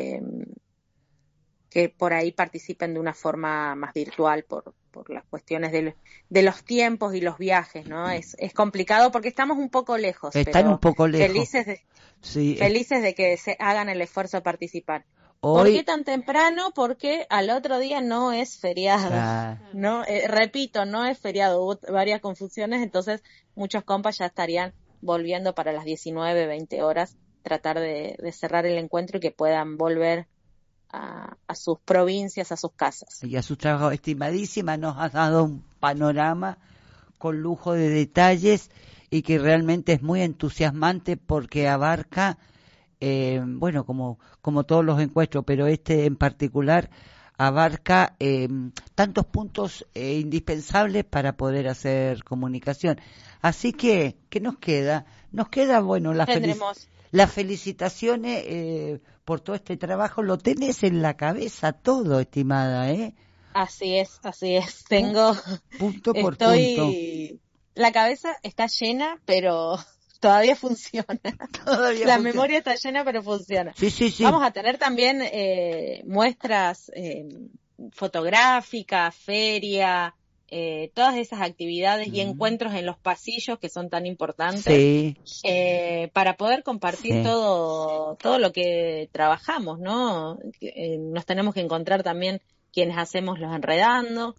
por ahí participen de una forma más virtual por las cuestiones de los tiempos y los viajes, ¿no? Es complicado porque estamos un poco lejos. Están un poco lejos. Felices de que se hagan el esfuerzo de participar. ¿Por qué tan temprano? Porque al otro día no es feriado, ¿no? Repito, no es feriado, hubo varias confusiones, entonces muchos compas ya estarían volviendo para las 19, 20 horas, tratar de cerrar el encuentro y que puedan volver a sus provincias, a sus casas. Y a sus trabajos. Estimadísima, nos has dado un panorama con lujo de detalles. y que realmente es muy entusiasmante porque abarca, bueno, como todos los encuentros, pero este en particular abarca tantos puntos indispensables para poder hacer comunicación. Así que, ¿qué nos queda? Nos queda, bueno, las felicitaciones por todo este trabajo. Lo tenés en la cabeza todo, estimada, ¿eh? Así es. Tengo... Punto por punto. La cabeza está llena, pero todavía funciona. La memoria está llena, pero funciona. Sí. Vamos a tener también muestras fotográficas, feria, todas esas actividades y encuentros en los pasillos que son tan importantes para poder compartir todo lo que trabajamos, ¿no? Nos tenemos que encontrar también quienes hacemos los enredando,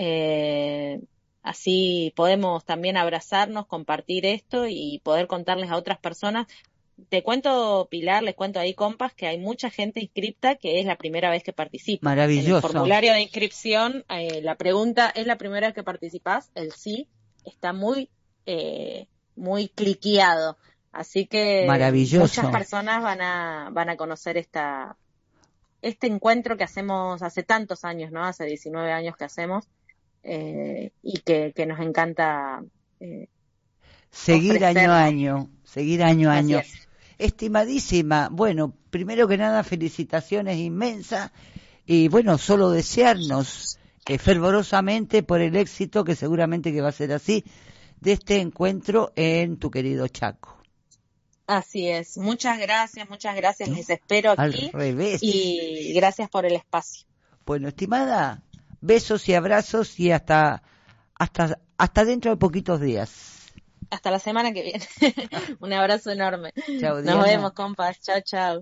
así podemos también abrazarnos, compartir esto y poder contarles a otras personas. Te cuento, Pilar, les cuento ahí, compas, que hay mucha gente inscripta que es la primera vez que participa. Maravilloso. En el formulario de inscripción, la pregunta, ¿es la primera vez que participás? El sí está muy cliqueado. Así que muchas personas van a conocer este encuentro que hacemos hace tantos años, ¿no? Hace 19 años que hacemos, y que nos encanta seguir ofrecer. año a año. Estimadísima, bueno, primero que nada, felicitaciones inmensas y bueno, solo desearnos fervorosamente por el éxito, que seguramente que va a ser así, de este encuentro en tu querido Chaco. Así es, muchas gracias, les espero aquí. Al revés. Y gracias por el espacio. Bueno, estimada, besos y abrazos y hasta dentro de poquitos días. Hasta la semana que viene. Un abrazo enorme. Chao, Diana. Nos vemos, compas. Chao.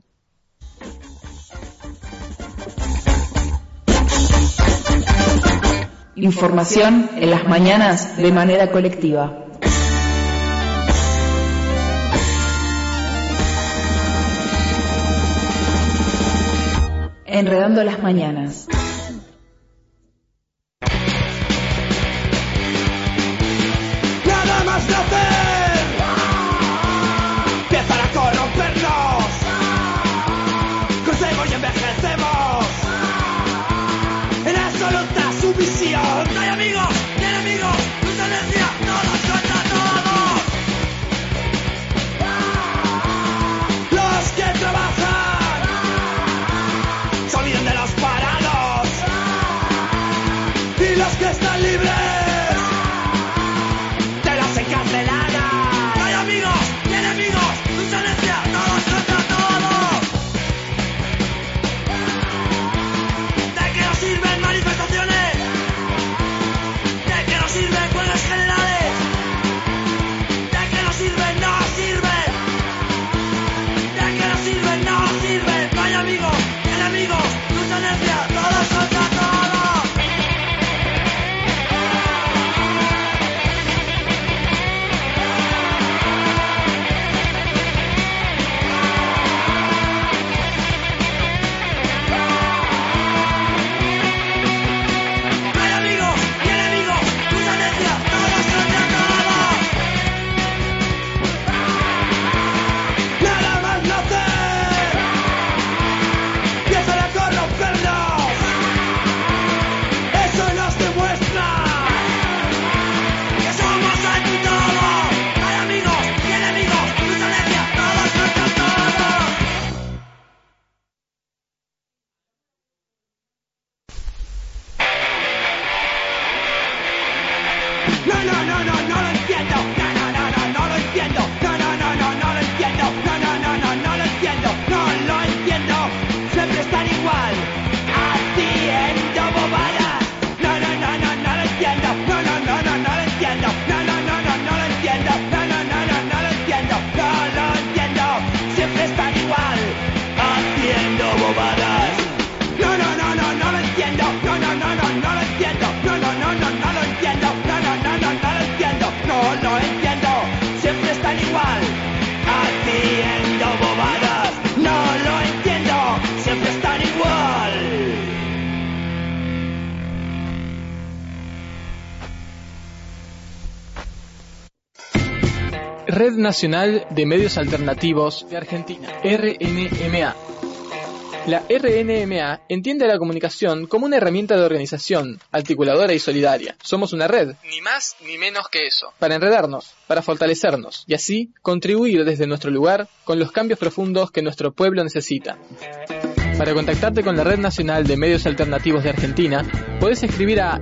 Información en las mañanas de manera colectiva. Enredando las mañanas. Nada más nacer, empiezan a corrompernos, crecemos y envejecemos en absoluta sumisión. No hay amigos ni enemigos, luz de energía, todos contra todos. Los que trabajan se olvidan de los parados. Red Nacional de Medios Alternativos de Argentina, RNMA. La RNMA entiende a la comunicación como una herramienta de organización, articuladora y solidaria. Somos una red, ni más ni menos que eso, para enredarnos, para fortalecernos y así contribuir desde nuestro lugar con los cambios profundos que nuestro pueblo necesita. Para contactarte con la Red Nacional de Medios Alternativos de Argentina, podés escribir a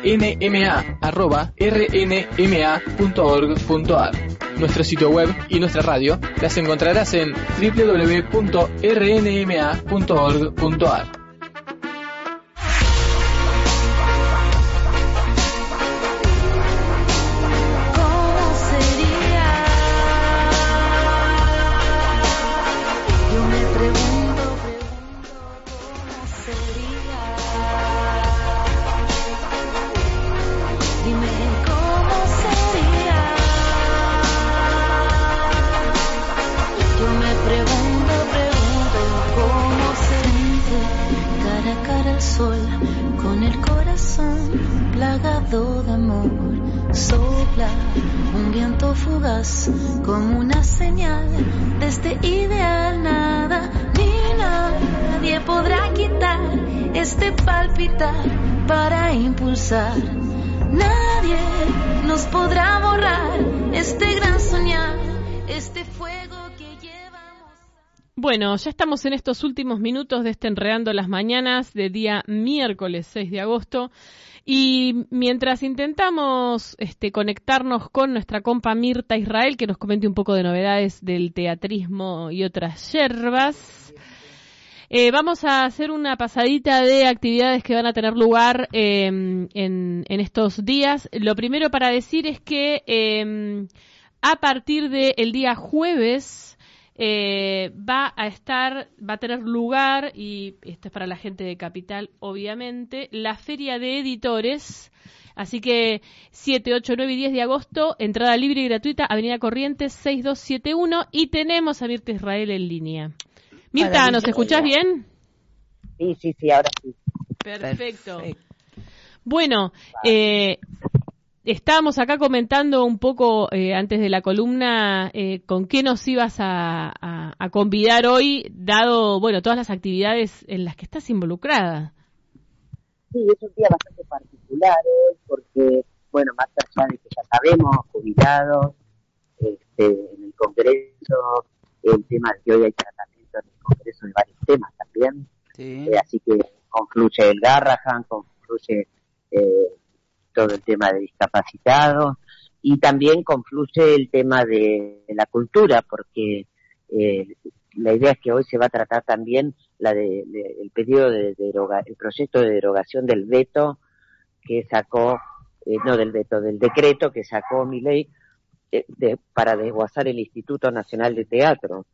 rnma@rnma.org.ar. Nuestro sitio web y nuestra radio las encontrarás en www.rnma.org.ar. Con el corazón plagado de amor, sopla un viento fugaz como una señal de este ideal. Nada ni nadie podrá quitar este palpitar para impulsar. Nadie nos podrá borrar este gran soñar, este fuego que llevamos. Bueno, ya estamos en estos últimos minutos de este Enredando las Mañanas de día miércoles 6 de agosto y mientras intentamos conectarnos con nuestra compa Mirta Israel, que nos comente un poco de novedades del teatrismo y otras yerbas, vamos a hacer una pasadita de actividades que van a tener lugar en estos días. Lo primero para decir es que a partir del día jueves va a tener lugar, y esto es para la gente de Capital obviamente, la Feria de Editores, así que 7, 8, 9 y 10 de agosto, entrada libre y gratuita, Avenida Corrientes 6271, y tenemos a Mirta Israel en línea. Mirta, ¿nos escuchás bien? Sí, ahora sí. Perfecto. Bueno, estábamos acá comentando un poco antes de la columna con qué nos ibas a convidar hoy, dado, bueno, todas las actividades en las que estás involucrada. Sí, es un día bastante particular hoy porque, bueno, más allá de que ya sabemos, jubilados, en el Congreso, el tema de que hoy hay tratamiento en el Congreso de varios temas también, sí. Así que confluye el Garrahan, confluye todo el tema de discapacitados y también confluye el tema de la cultura, porque la idea es que hoy se va a tratar también el pedido el proyecto de derogación del veto que sacó, del decreto que sacó Milei para desguazar el Instituto Nacional de Teatro.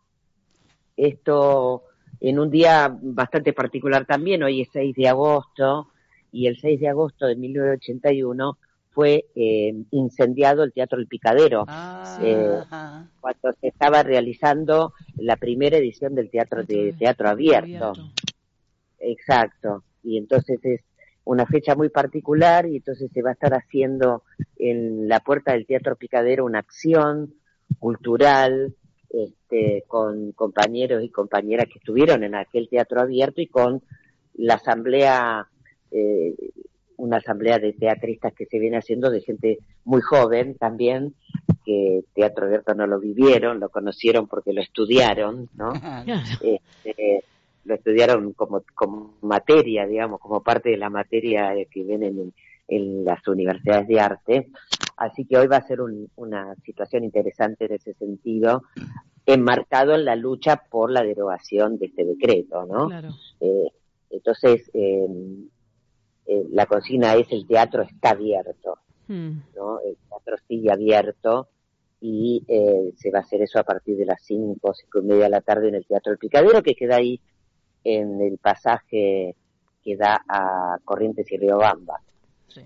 Esto en un día bastante particular también, hoy es 6 de agosto, y el 6 de agosto de 1981 fue incendiado el Teatro El Picadero, cuando se estaba realizando la primera edición del teatro abierto. Exacto, y entonces es una fecha muy particular, y entonces se va a estar haciendo en la puerta del Teatro Picadero una acción cultural con compañeros y compañeras que estuvieron en aquel teatro abierto y con la asamblea, una asamblea de teatristas que se viene haciendo de gente muy joven también, que teatro abierto no lo vivieron, lo conocieron porque lo estudiaron, ¿no? Lo estudiaron como materia, digamos, como parte de la materia que vienen en las universidades de arte. Así que hoy va a ser una situación interesante en ese sentido, enmarcado en la lucha por la derogación de este decreto, ¿no? Claro. Entonces, la consigna es: el teatro está abierto, ¿no? El teatro sigue abierto, y se va a hacer eso a partir de las 5 y media de la tarde en el Teatro El Picadero, que queda ahí en el pasaje que da a Corrientes y Riobamba. Sí,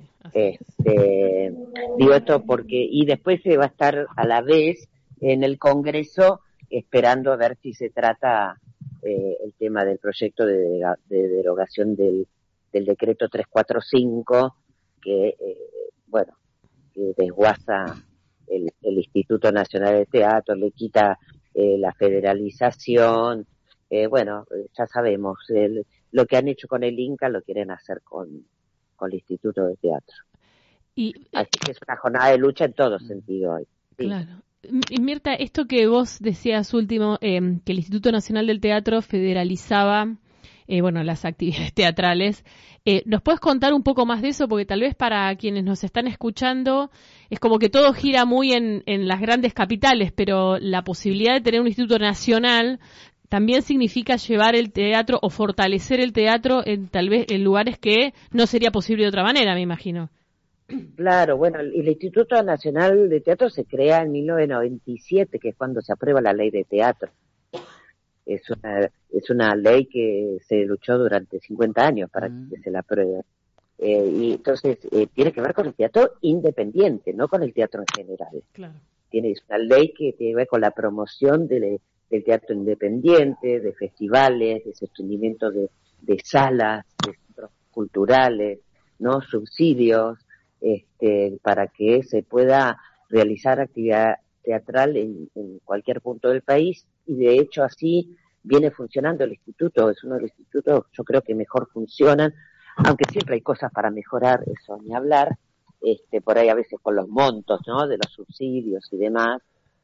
digo esto porque, y después se va a estar a la vez en el Congreso esperando a ver si se trata el tema del proyecto de derogación del decreto 345 que que desguaza el Instituto Nacional de Teatro, le quita la federalización. Bueno, ya sabemos, lo que han hecho con el Inca lo quieren hacer con el Instituto de Teatro. Así que es una jornada de lucha en todo sentido hoy. Sí. Claro. Y Mirta, esto que vos decías último, que el Instituto Nacional del Teatro federalizaba las actividades teatrales, ¿nos puedes contar un poco más de eso? Porque tal vez para quienes nos están escuchando es como que todo gira muy en las grandes capitales, pero la posibilidad de tener un Instituto Nacional también significa llevar el teatro o fortalecer el teatro tal vez en lugares que no sería posible de otra manera, me imagino. Claro, bueno, el Instituto Nacional de Teatro se crea en 1997, que es cuando se aprueba la ley de teatro. Es una ley que se luchó durante 50 años para que se la apruebe. Y entonces tiene que ver con el teatro independiente, no con el teatro en general. Claro. Tiene una ley que tiene que ver con la promoción del teatro independiente, de festivales, de sostenimiento de salas, de centros culturales, ¿no? Subsidios, para que se pueda realizar actividad teatral en cualquier punto del país, y de hecho así viene funcionando el instituto. Es uno de los institutos, yo creo, que mejor funcionan, aunque siempre hay cosas para mejorar, eso ni hablar, por ahí a veces con los montos, ¿no?, de los subsidios y demás,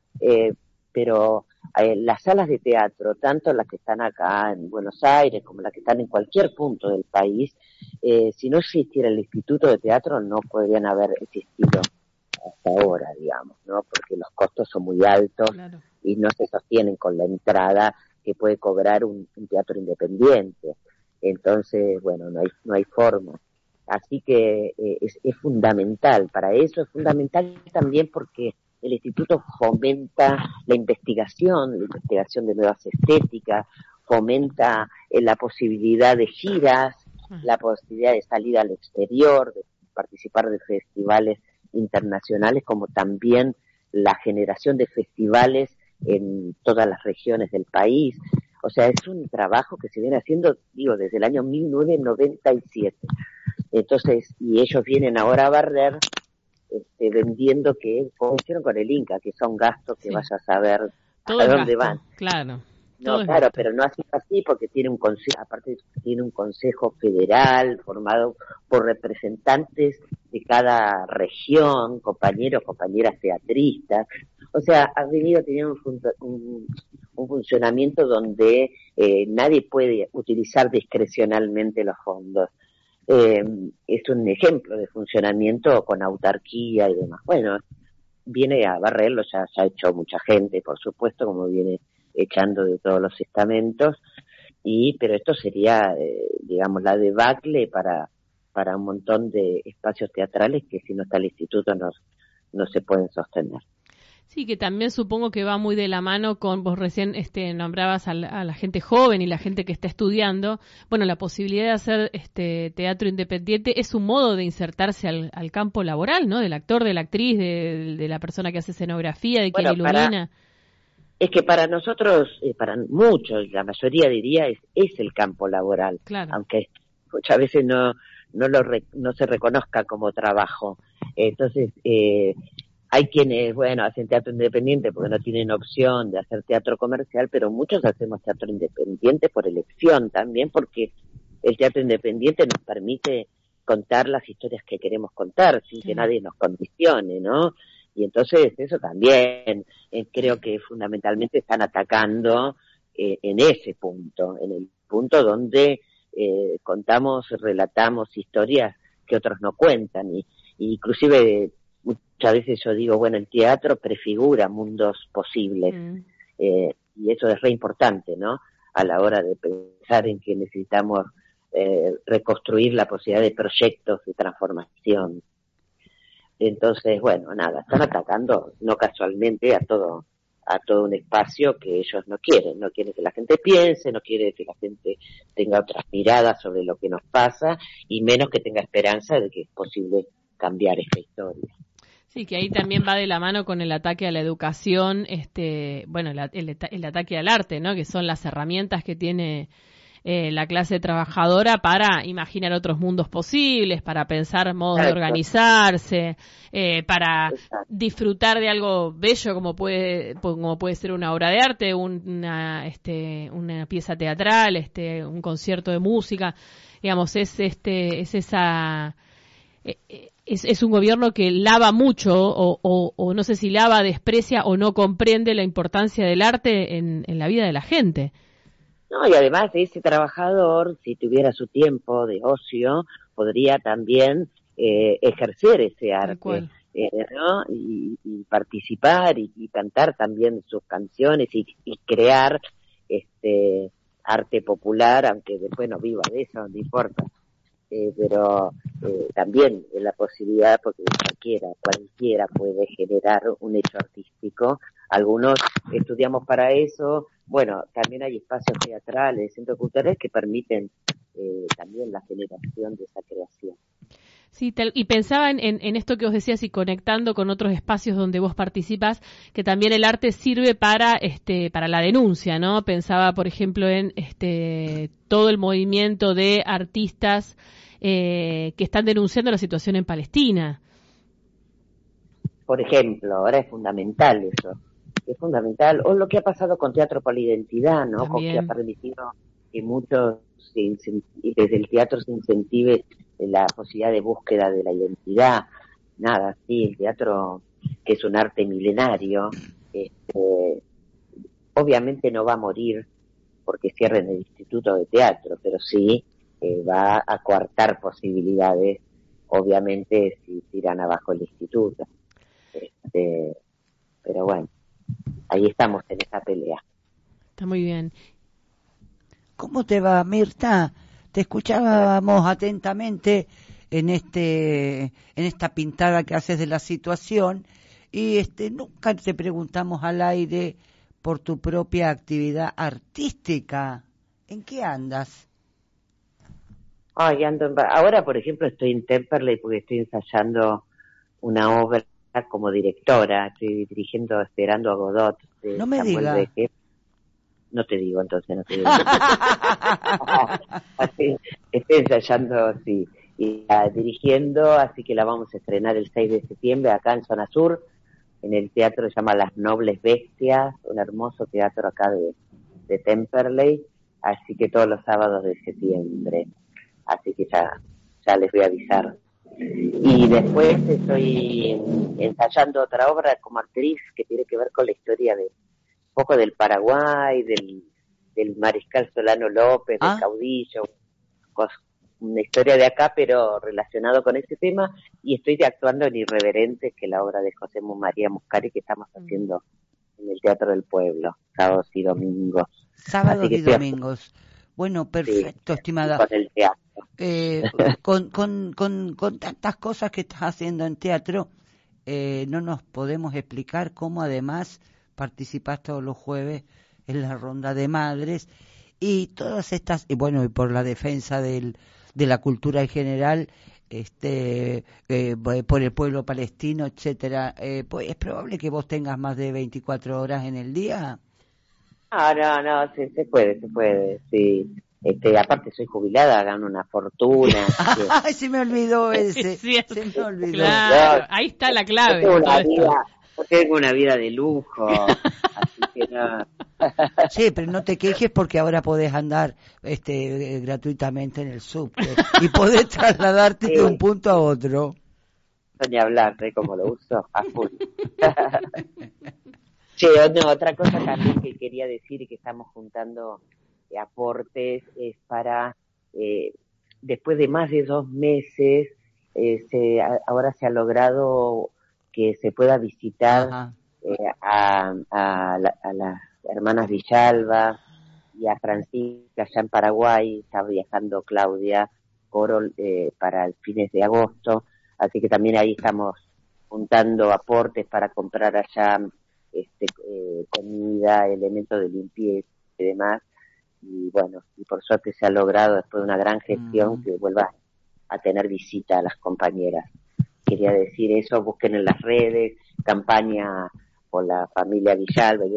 pero las salas de teatro, tanto las que están acá en Buenos Aires como las que están en cualquier punto del país, si no existiera el Instituto de Teatro no podrían haber existido hasta ahora, digamos, ¿no? Porque los costos son muy altos. Claro. Y no se sostienen con la entrada que puede cobrar un teatro independiente. Entonces, bueno, no hay forma. Así que es fundamental. Para eso es fundamental también porque el instituto fomenta la investigación de nuevas estéticas, fomenta la posibilidad de giras, la posibilidad de salir al exterior, de participar de festivales internacionales, como también la generación de festivales en todas las regiones del país. O sea, es un trabajo que se viene haciendo, desde el año 1997. Entonces, y ellos vienen ahora a barrer, vendiendo como hicieron con el Inca, que son gastos que vaya a saber todo a dónde van. Claro. No, claro, pero no así porque tiene un consejo, aparte tiene un consejo federal formado por representantes de cada región, compañeros, compañeras teatristas. O sea, ha venido teniendo un funcionamiento donde nadie puede utilizar discrecionalmente los fondos. Es un ejemplo de funcionamiento con autarquía y demás. Bueno, viene a barrerlo, ya ha hecho mucha gente, por supuesto, como viene echando de todos los estamentos, pero esto sería, la debacle para un montón de espacios teatrales que si no está el instituto no se pueden sostener. Sí, que también supongo que va muy de la mano con, vos recién nombrabas a la gente joven y la gente que está estudiando. Bueno, la posibilidad de hacer teatro independiente es un modo de insertarse al campo laboral, ¿no? Del actor, de la actriz, de la persona que hace escenografía, de quien ilumina. Es que para nosotros, para muchos, la mayoría diría, es el campo laboral, claro. Aunque muchas veces no se reconozca como trabajo. Entonces, hay quienes, hacen teatro independiente porque no tienen opción de hacer teatro comercial, pero muchos hacemos teatro independiente por elección también, porque el teatro independiente nos permite contar las historias que queremos contar sin que nadie nos condicione, ¿no? Y entonces eso también creo que fundamentalmente están atacando en ese punto, en el punto donde relatamos historias que otros no cuentan, y inclusive muchas veces yo digo, el teatro prefigura mundos posibles, y eso es re importante, ¿no? A la hora de pensar en que necesitamos reconstruir la posibilidad de proyectos de transformación. Entonces, están atacando, no casualmente, a todo un espacio que ellos no quieren que la gente piense, no quieren que la gente tenga otras miradas sobre lo que nos pasa, y menos que tenga esperanza de que es posible cambiar esta historia. Sí, que ahí también va de la mano con el ataque a la educación, el ataque al arte, ¿no? Que son las herramientas que tiene la clase trabajadora para imaginar otros mundos posibles, para pensar modos de Exacto. organizarse, para disfrutar de algo bello como puede ser una obra de arte, una pieza teatral, un concierto de música. Digamos, es un gobierno que lava mucho o no sé si lava, desprecia o no comprende la importancia del arte en la vida de la gente. No, y además ese trabajador, si tuviera su tiempo de ocio, podría también ejercer ese arte, ¿no? Y participar y cantar también sus canciones y crear arte popular, aunque después no viva de eso, no importa. Pero también la posibilidad, porque cualquiera puede generar un hecho artístico. Algunos estudiamos para eso. Bueno, también hay espacios teatrales, centros culturales que permiten también la generación de esa creación. Sí, y pensaba en esto que vos decías y conectando con otros espacios donde vos participás, que también el arte sirve para la denuncia, ¿no? Pensaba, por ejemplo, en todo el movimiento de artistas que están denunciando la situación en Palestina. Por ejemplo, ahora es fundamental eso. Es fundamental. O lo que ha pasado con Teatro Polidentidad, ¿no? Con que ha permitido que muchos, desde el teatro se incentive la posibilidad de búsqueda de la identidad. Nada, sí, el teatro, que es un arte milenario, obviamente no va a morir porque cierren el Instituto de Teatro, pero sí va a coartar posibilidades, obviamente, si tiran abajo el instituto. Pero bueno, ahí estamos en esa pelea. Está muy bien. ¿Cómo te va, Mirta? Te escuchábamos atentamente en esta pintada que haces de la situación y nunca te preguntamos al aire por tu propia actividad artística. ¿En qué andas? Ay, ahora, por ejemplo, estoy en Temperley porque estoy ensayando una obra como directora. Estoy dirigiendo Esperando a Godot. No me digas. No te digo, entonces no te digo. Así, estoy ensayando, sí, y dirigiendo, así que la vamos a estrenar el 6 de septiembre acá en Zona Sur, en el teatro que se llama Las Nobles Bestias, un hermoso teatro acá de Temperley, así que todos los sábados de septiembre. Así que ya les voy a avisar. Y después estoy ensayando otra obra como actriz que tiene que ver con la historia de un poco del Paraguay, del mariscal Solano López, del caudillo, una historia de acá, pero relacionado con ese tema, y estoy actuando en Irreverentes, que es la obra de José María Muscari que estamos haciendo en el Teatro del Pueblo, sábados y domingos. Sábados y domingos. Bueno, perfecto, sí, estimada. Con el teatro. Con tantas cosas que estás haciendo en teatro, no nos podemos explicar cómo además participás todos los jueves en la Ronda de Madres y todas estas, y bueno, y por la defensa de la cultura en general, por el pueblo palestino, etcétera. Pues es probable que vos tengas más de 24 horas en el día. No, sí, se puede, sí. Aparte soy jubilada, gano una fortuna. Ay, se me olvidó ese. Se me olvidó. Claro, ahí está la clave. Tengo una vida de lujo, así que no. Sí, pero no te quejes porque ahora podés andar gratuitamente en el subte y podés trasladarte de un punto a otro. Ni hablar de cómo lo uso a full. Sí, otra cosa también que quería decir y que estamos juntando aportes es para, después de más de 2 meses, ahora se ha logrado que se pueda visitar a las hermanas Villalba y a Francisca allá en Paraguay. Está viajando Claudia Coro para el fines de agosto, así que también ahí estamos juntando aportes para comprar allá comida, elementos de limpieza y demás, y bueno, y por suerte se ha logrado después de una gran gestión que vuelva a tener visita a las compañeras. Quería decir eso, busquen en las redes, campaña por la familia Villalba y demás,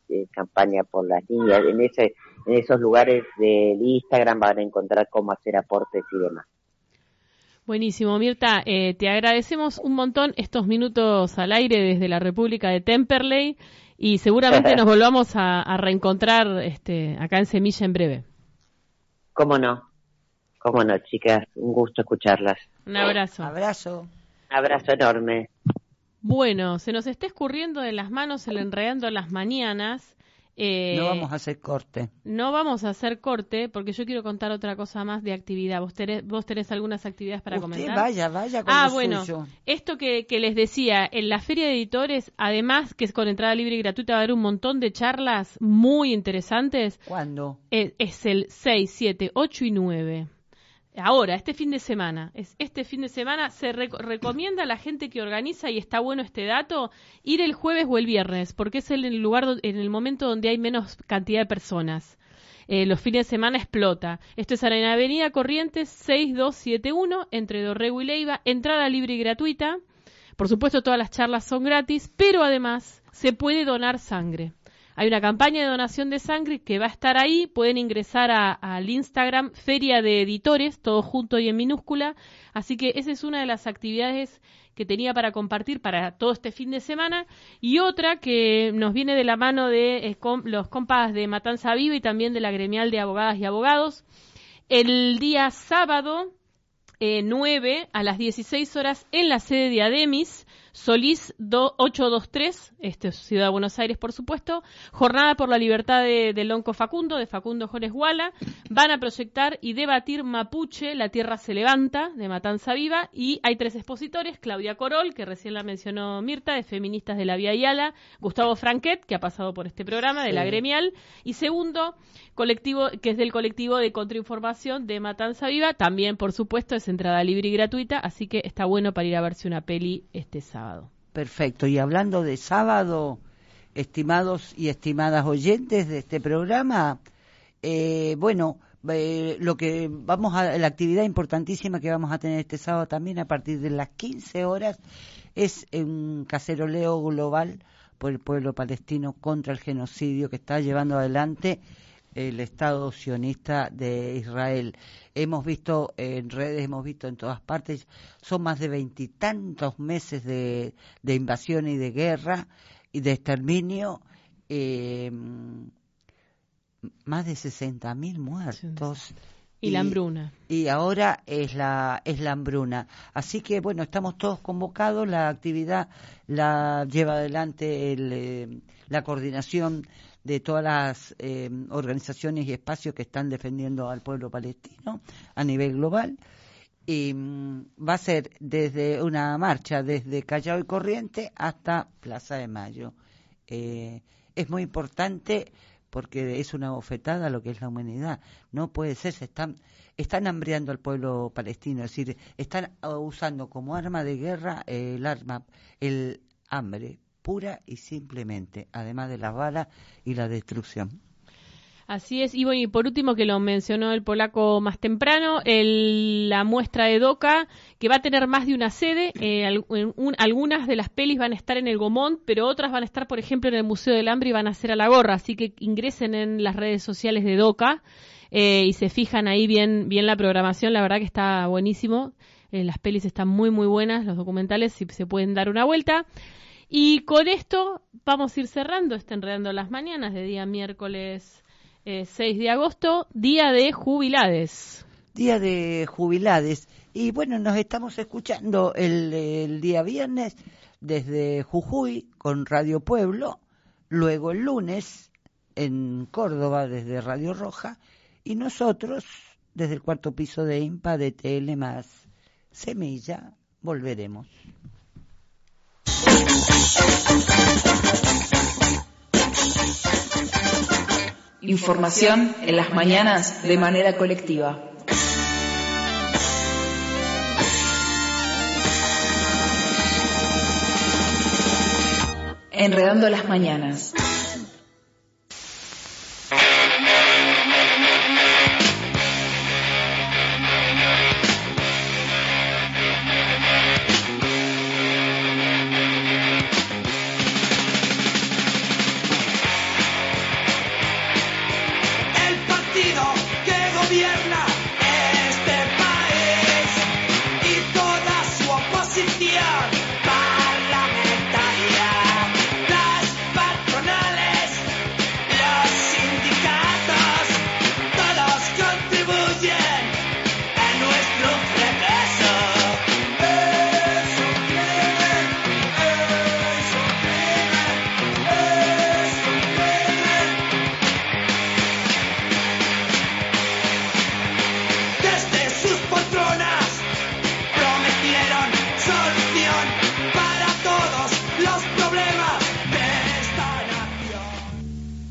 campaña por las niñas. En esos lugares del Instagram van a encontrar cómo hacer aportes y demás. Buenísimo, Mirta, te agradecemos un montón estos minutos al aire desde la República de Temperley y seguramente nos volvamos a reencontrar acá en Semilla en breve. Cómo no, chicas, un gusto escucharlas. Un abrazo. Abrazo. Abrazo enorme. Bueno, se nos está escurriendo de las manos el Enredando las Mañanas. No vamos a hacer corte. No vamos a hacer corte porque yo quiero contar otra cosa más de actividad. ¿Vos tenés algunas actividades para comentar? Vaya con lo suyo. Esto que les decía, en la Feria de Editores, además que es con entrada libre y gratuita, va a haber un montón de charlas muy interesantes. ¿Cuándo? Es el 6, 7, 8 y 9. Ahora, este fin de semana se recomienda a la gente que organiza, y está bueno este dato, ir el jueves o el viernes, porque es en el momento donde hay menos cantidad de personas. Los fines de semana explota. Esto es en la Avenida Corrientes 6271, entre Dorrego y Leiva, entrada libre y gratuita. Por supuesto, todas las charlas son gratis, pero además se puede donar sangre. Hay una campaña de donación de sangre que va a estar ahí. Pueden ingresar al Instagram Feria de Editores, todo junto y en minúscula. Así que esa es una de las actividades que tenía para compartir para todo este fin de semana. Y otra que nos viene de la mano de los compas de Matanza Viva y también de la Gremial de Abogadas y Abogados. El día sábado 9 a las 16 horas en la sede de Ademis, Solís 823, Ciudad de Buenos Aires, por supuesto, Jornada por la Libertad de Lonco Facundo, de Facundo Jones Guala. Van a proyectar y debatir Mapuche, La Tierra se Levanta, de Matanza Viva, y hay 3 expositores: Claudia Corol, que recién la mencionó Mirta, de Feministas de la Vía Yala, Gustavo Franquet, que ha pasado por este programa, de la Gremial, y segundo, colectivo, que es del colectivo de Contrainformación de Matanza Viva, también, por supuesto, es entrada libre y gratuita, así que está bueno para ir a verse una peli este sábado. Perfecto. Y hablando de sábado, estimados y estimadas oyentes de este programa, lo que la actividad importantísima que vamos a tener este sábado también a partir de las 15 horas es un caceroleo global por el pueblo palestino contra el genocidio que está llevando adelante el Estado sionista de Israel. Hemos visto en redes, hemos visto en todas partes, son más de 20 y tantos meses de invasión y de guerra y de exterminio, más de 60.000 muertos. Y la hambruna. Y ahora es la hambruna. Así que, bueno, estamos todos convocados. La actividad la lleva adelante la coordinación de todas las organizaciones y espacios que están defendiendo al pueblo palestino a nivel global. Y va a ser desde una marcha desde Callao y Corrientes hasta Plaza de Mayo. Es muy importante porque es una bofetada a lo que es la humanidad. No puede ser, están hambriando al pueblo palestino, es decir, están usando como arma de guerra el hambre, pura y simplemente, además de las balas y la destrucción. Así es, y por último, que lo mencionó el polaco más temprano, la muestra de DOCA, que va a tener más de una sede. Algunas de las pelis van a estar en el Gomont, pero otras van a estar, por ejemplo, en el Museo del Hambre y van a ser a la gorra, así que ingresen en las redes sociales de DOCA y se fijan ahí bien la programación. La verdad que está buenísimo, las pelis están muy muy buenas, los documentales, si se pueden dar una vuelta. Y con esto vamos a ir cerrando Enredando las Mañanas de día miércoles 6 de agosto, Día de Jubilades. Día de Jubilades. Y bueno, nos estamos escuchando el día viernes desde Jujuy con Radio Pueblo, luego el lunes en Córdoba desde Radio Roja y nosotros desde el 4º piso de IMPA de TL más Semilla volveremos. Información en las mañanas de manera colectiva. Enredando las mañanas.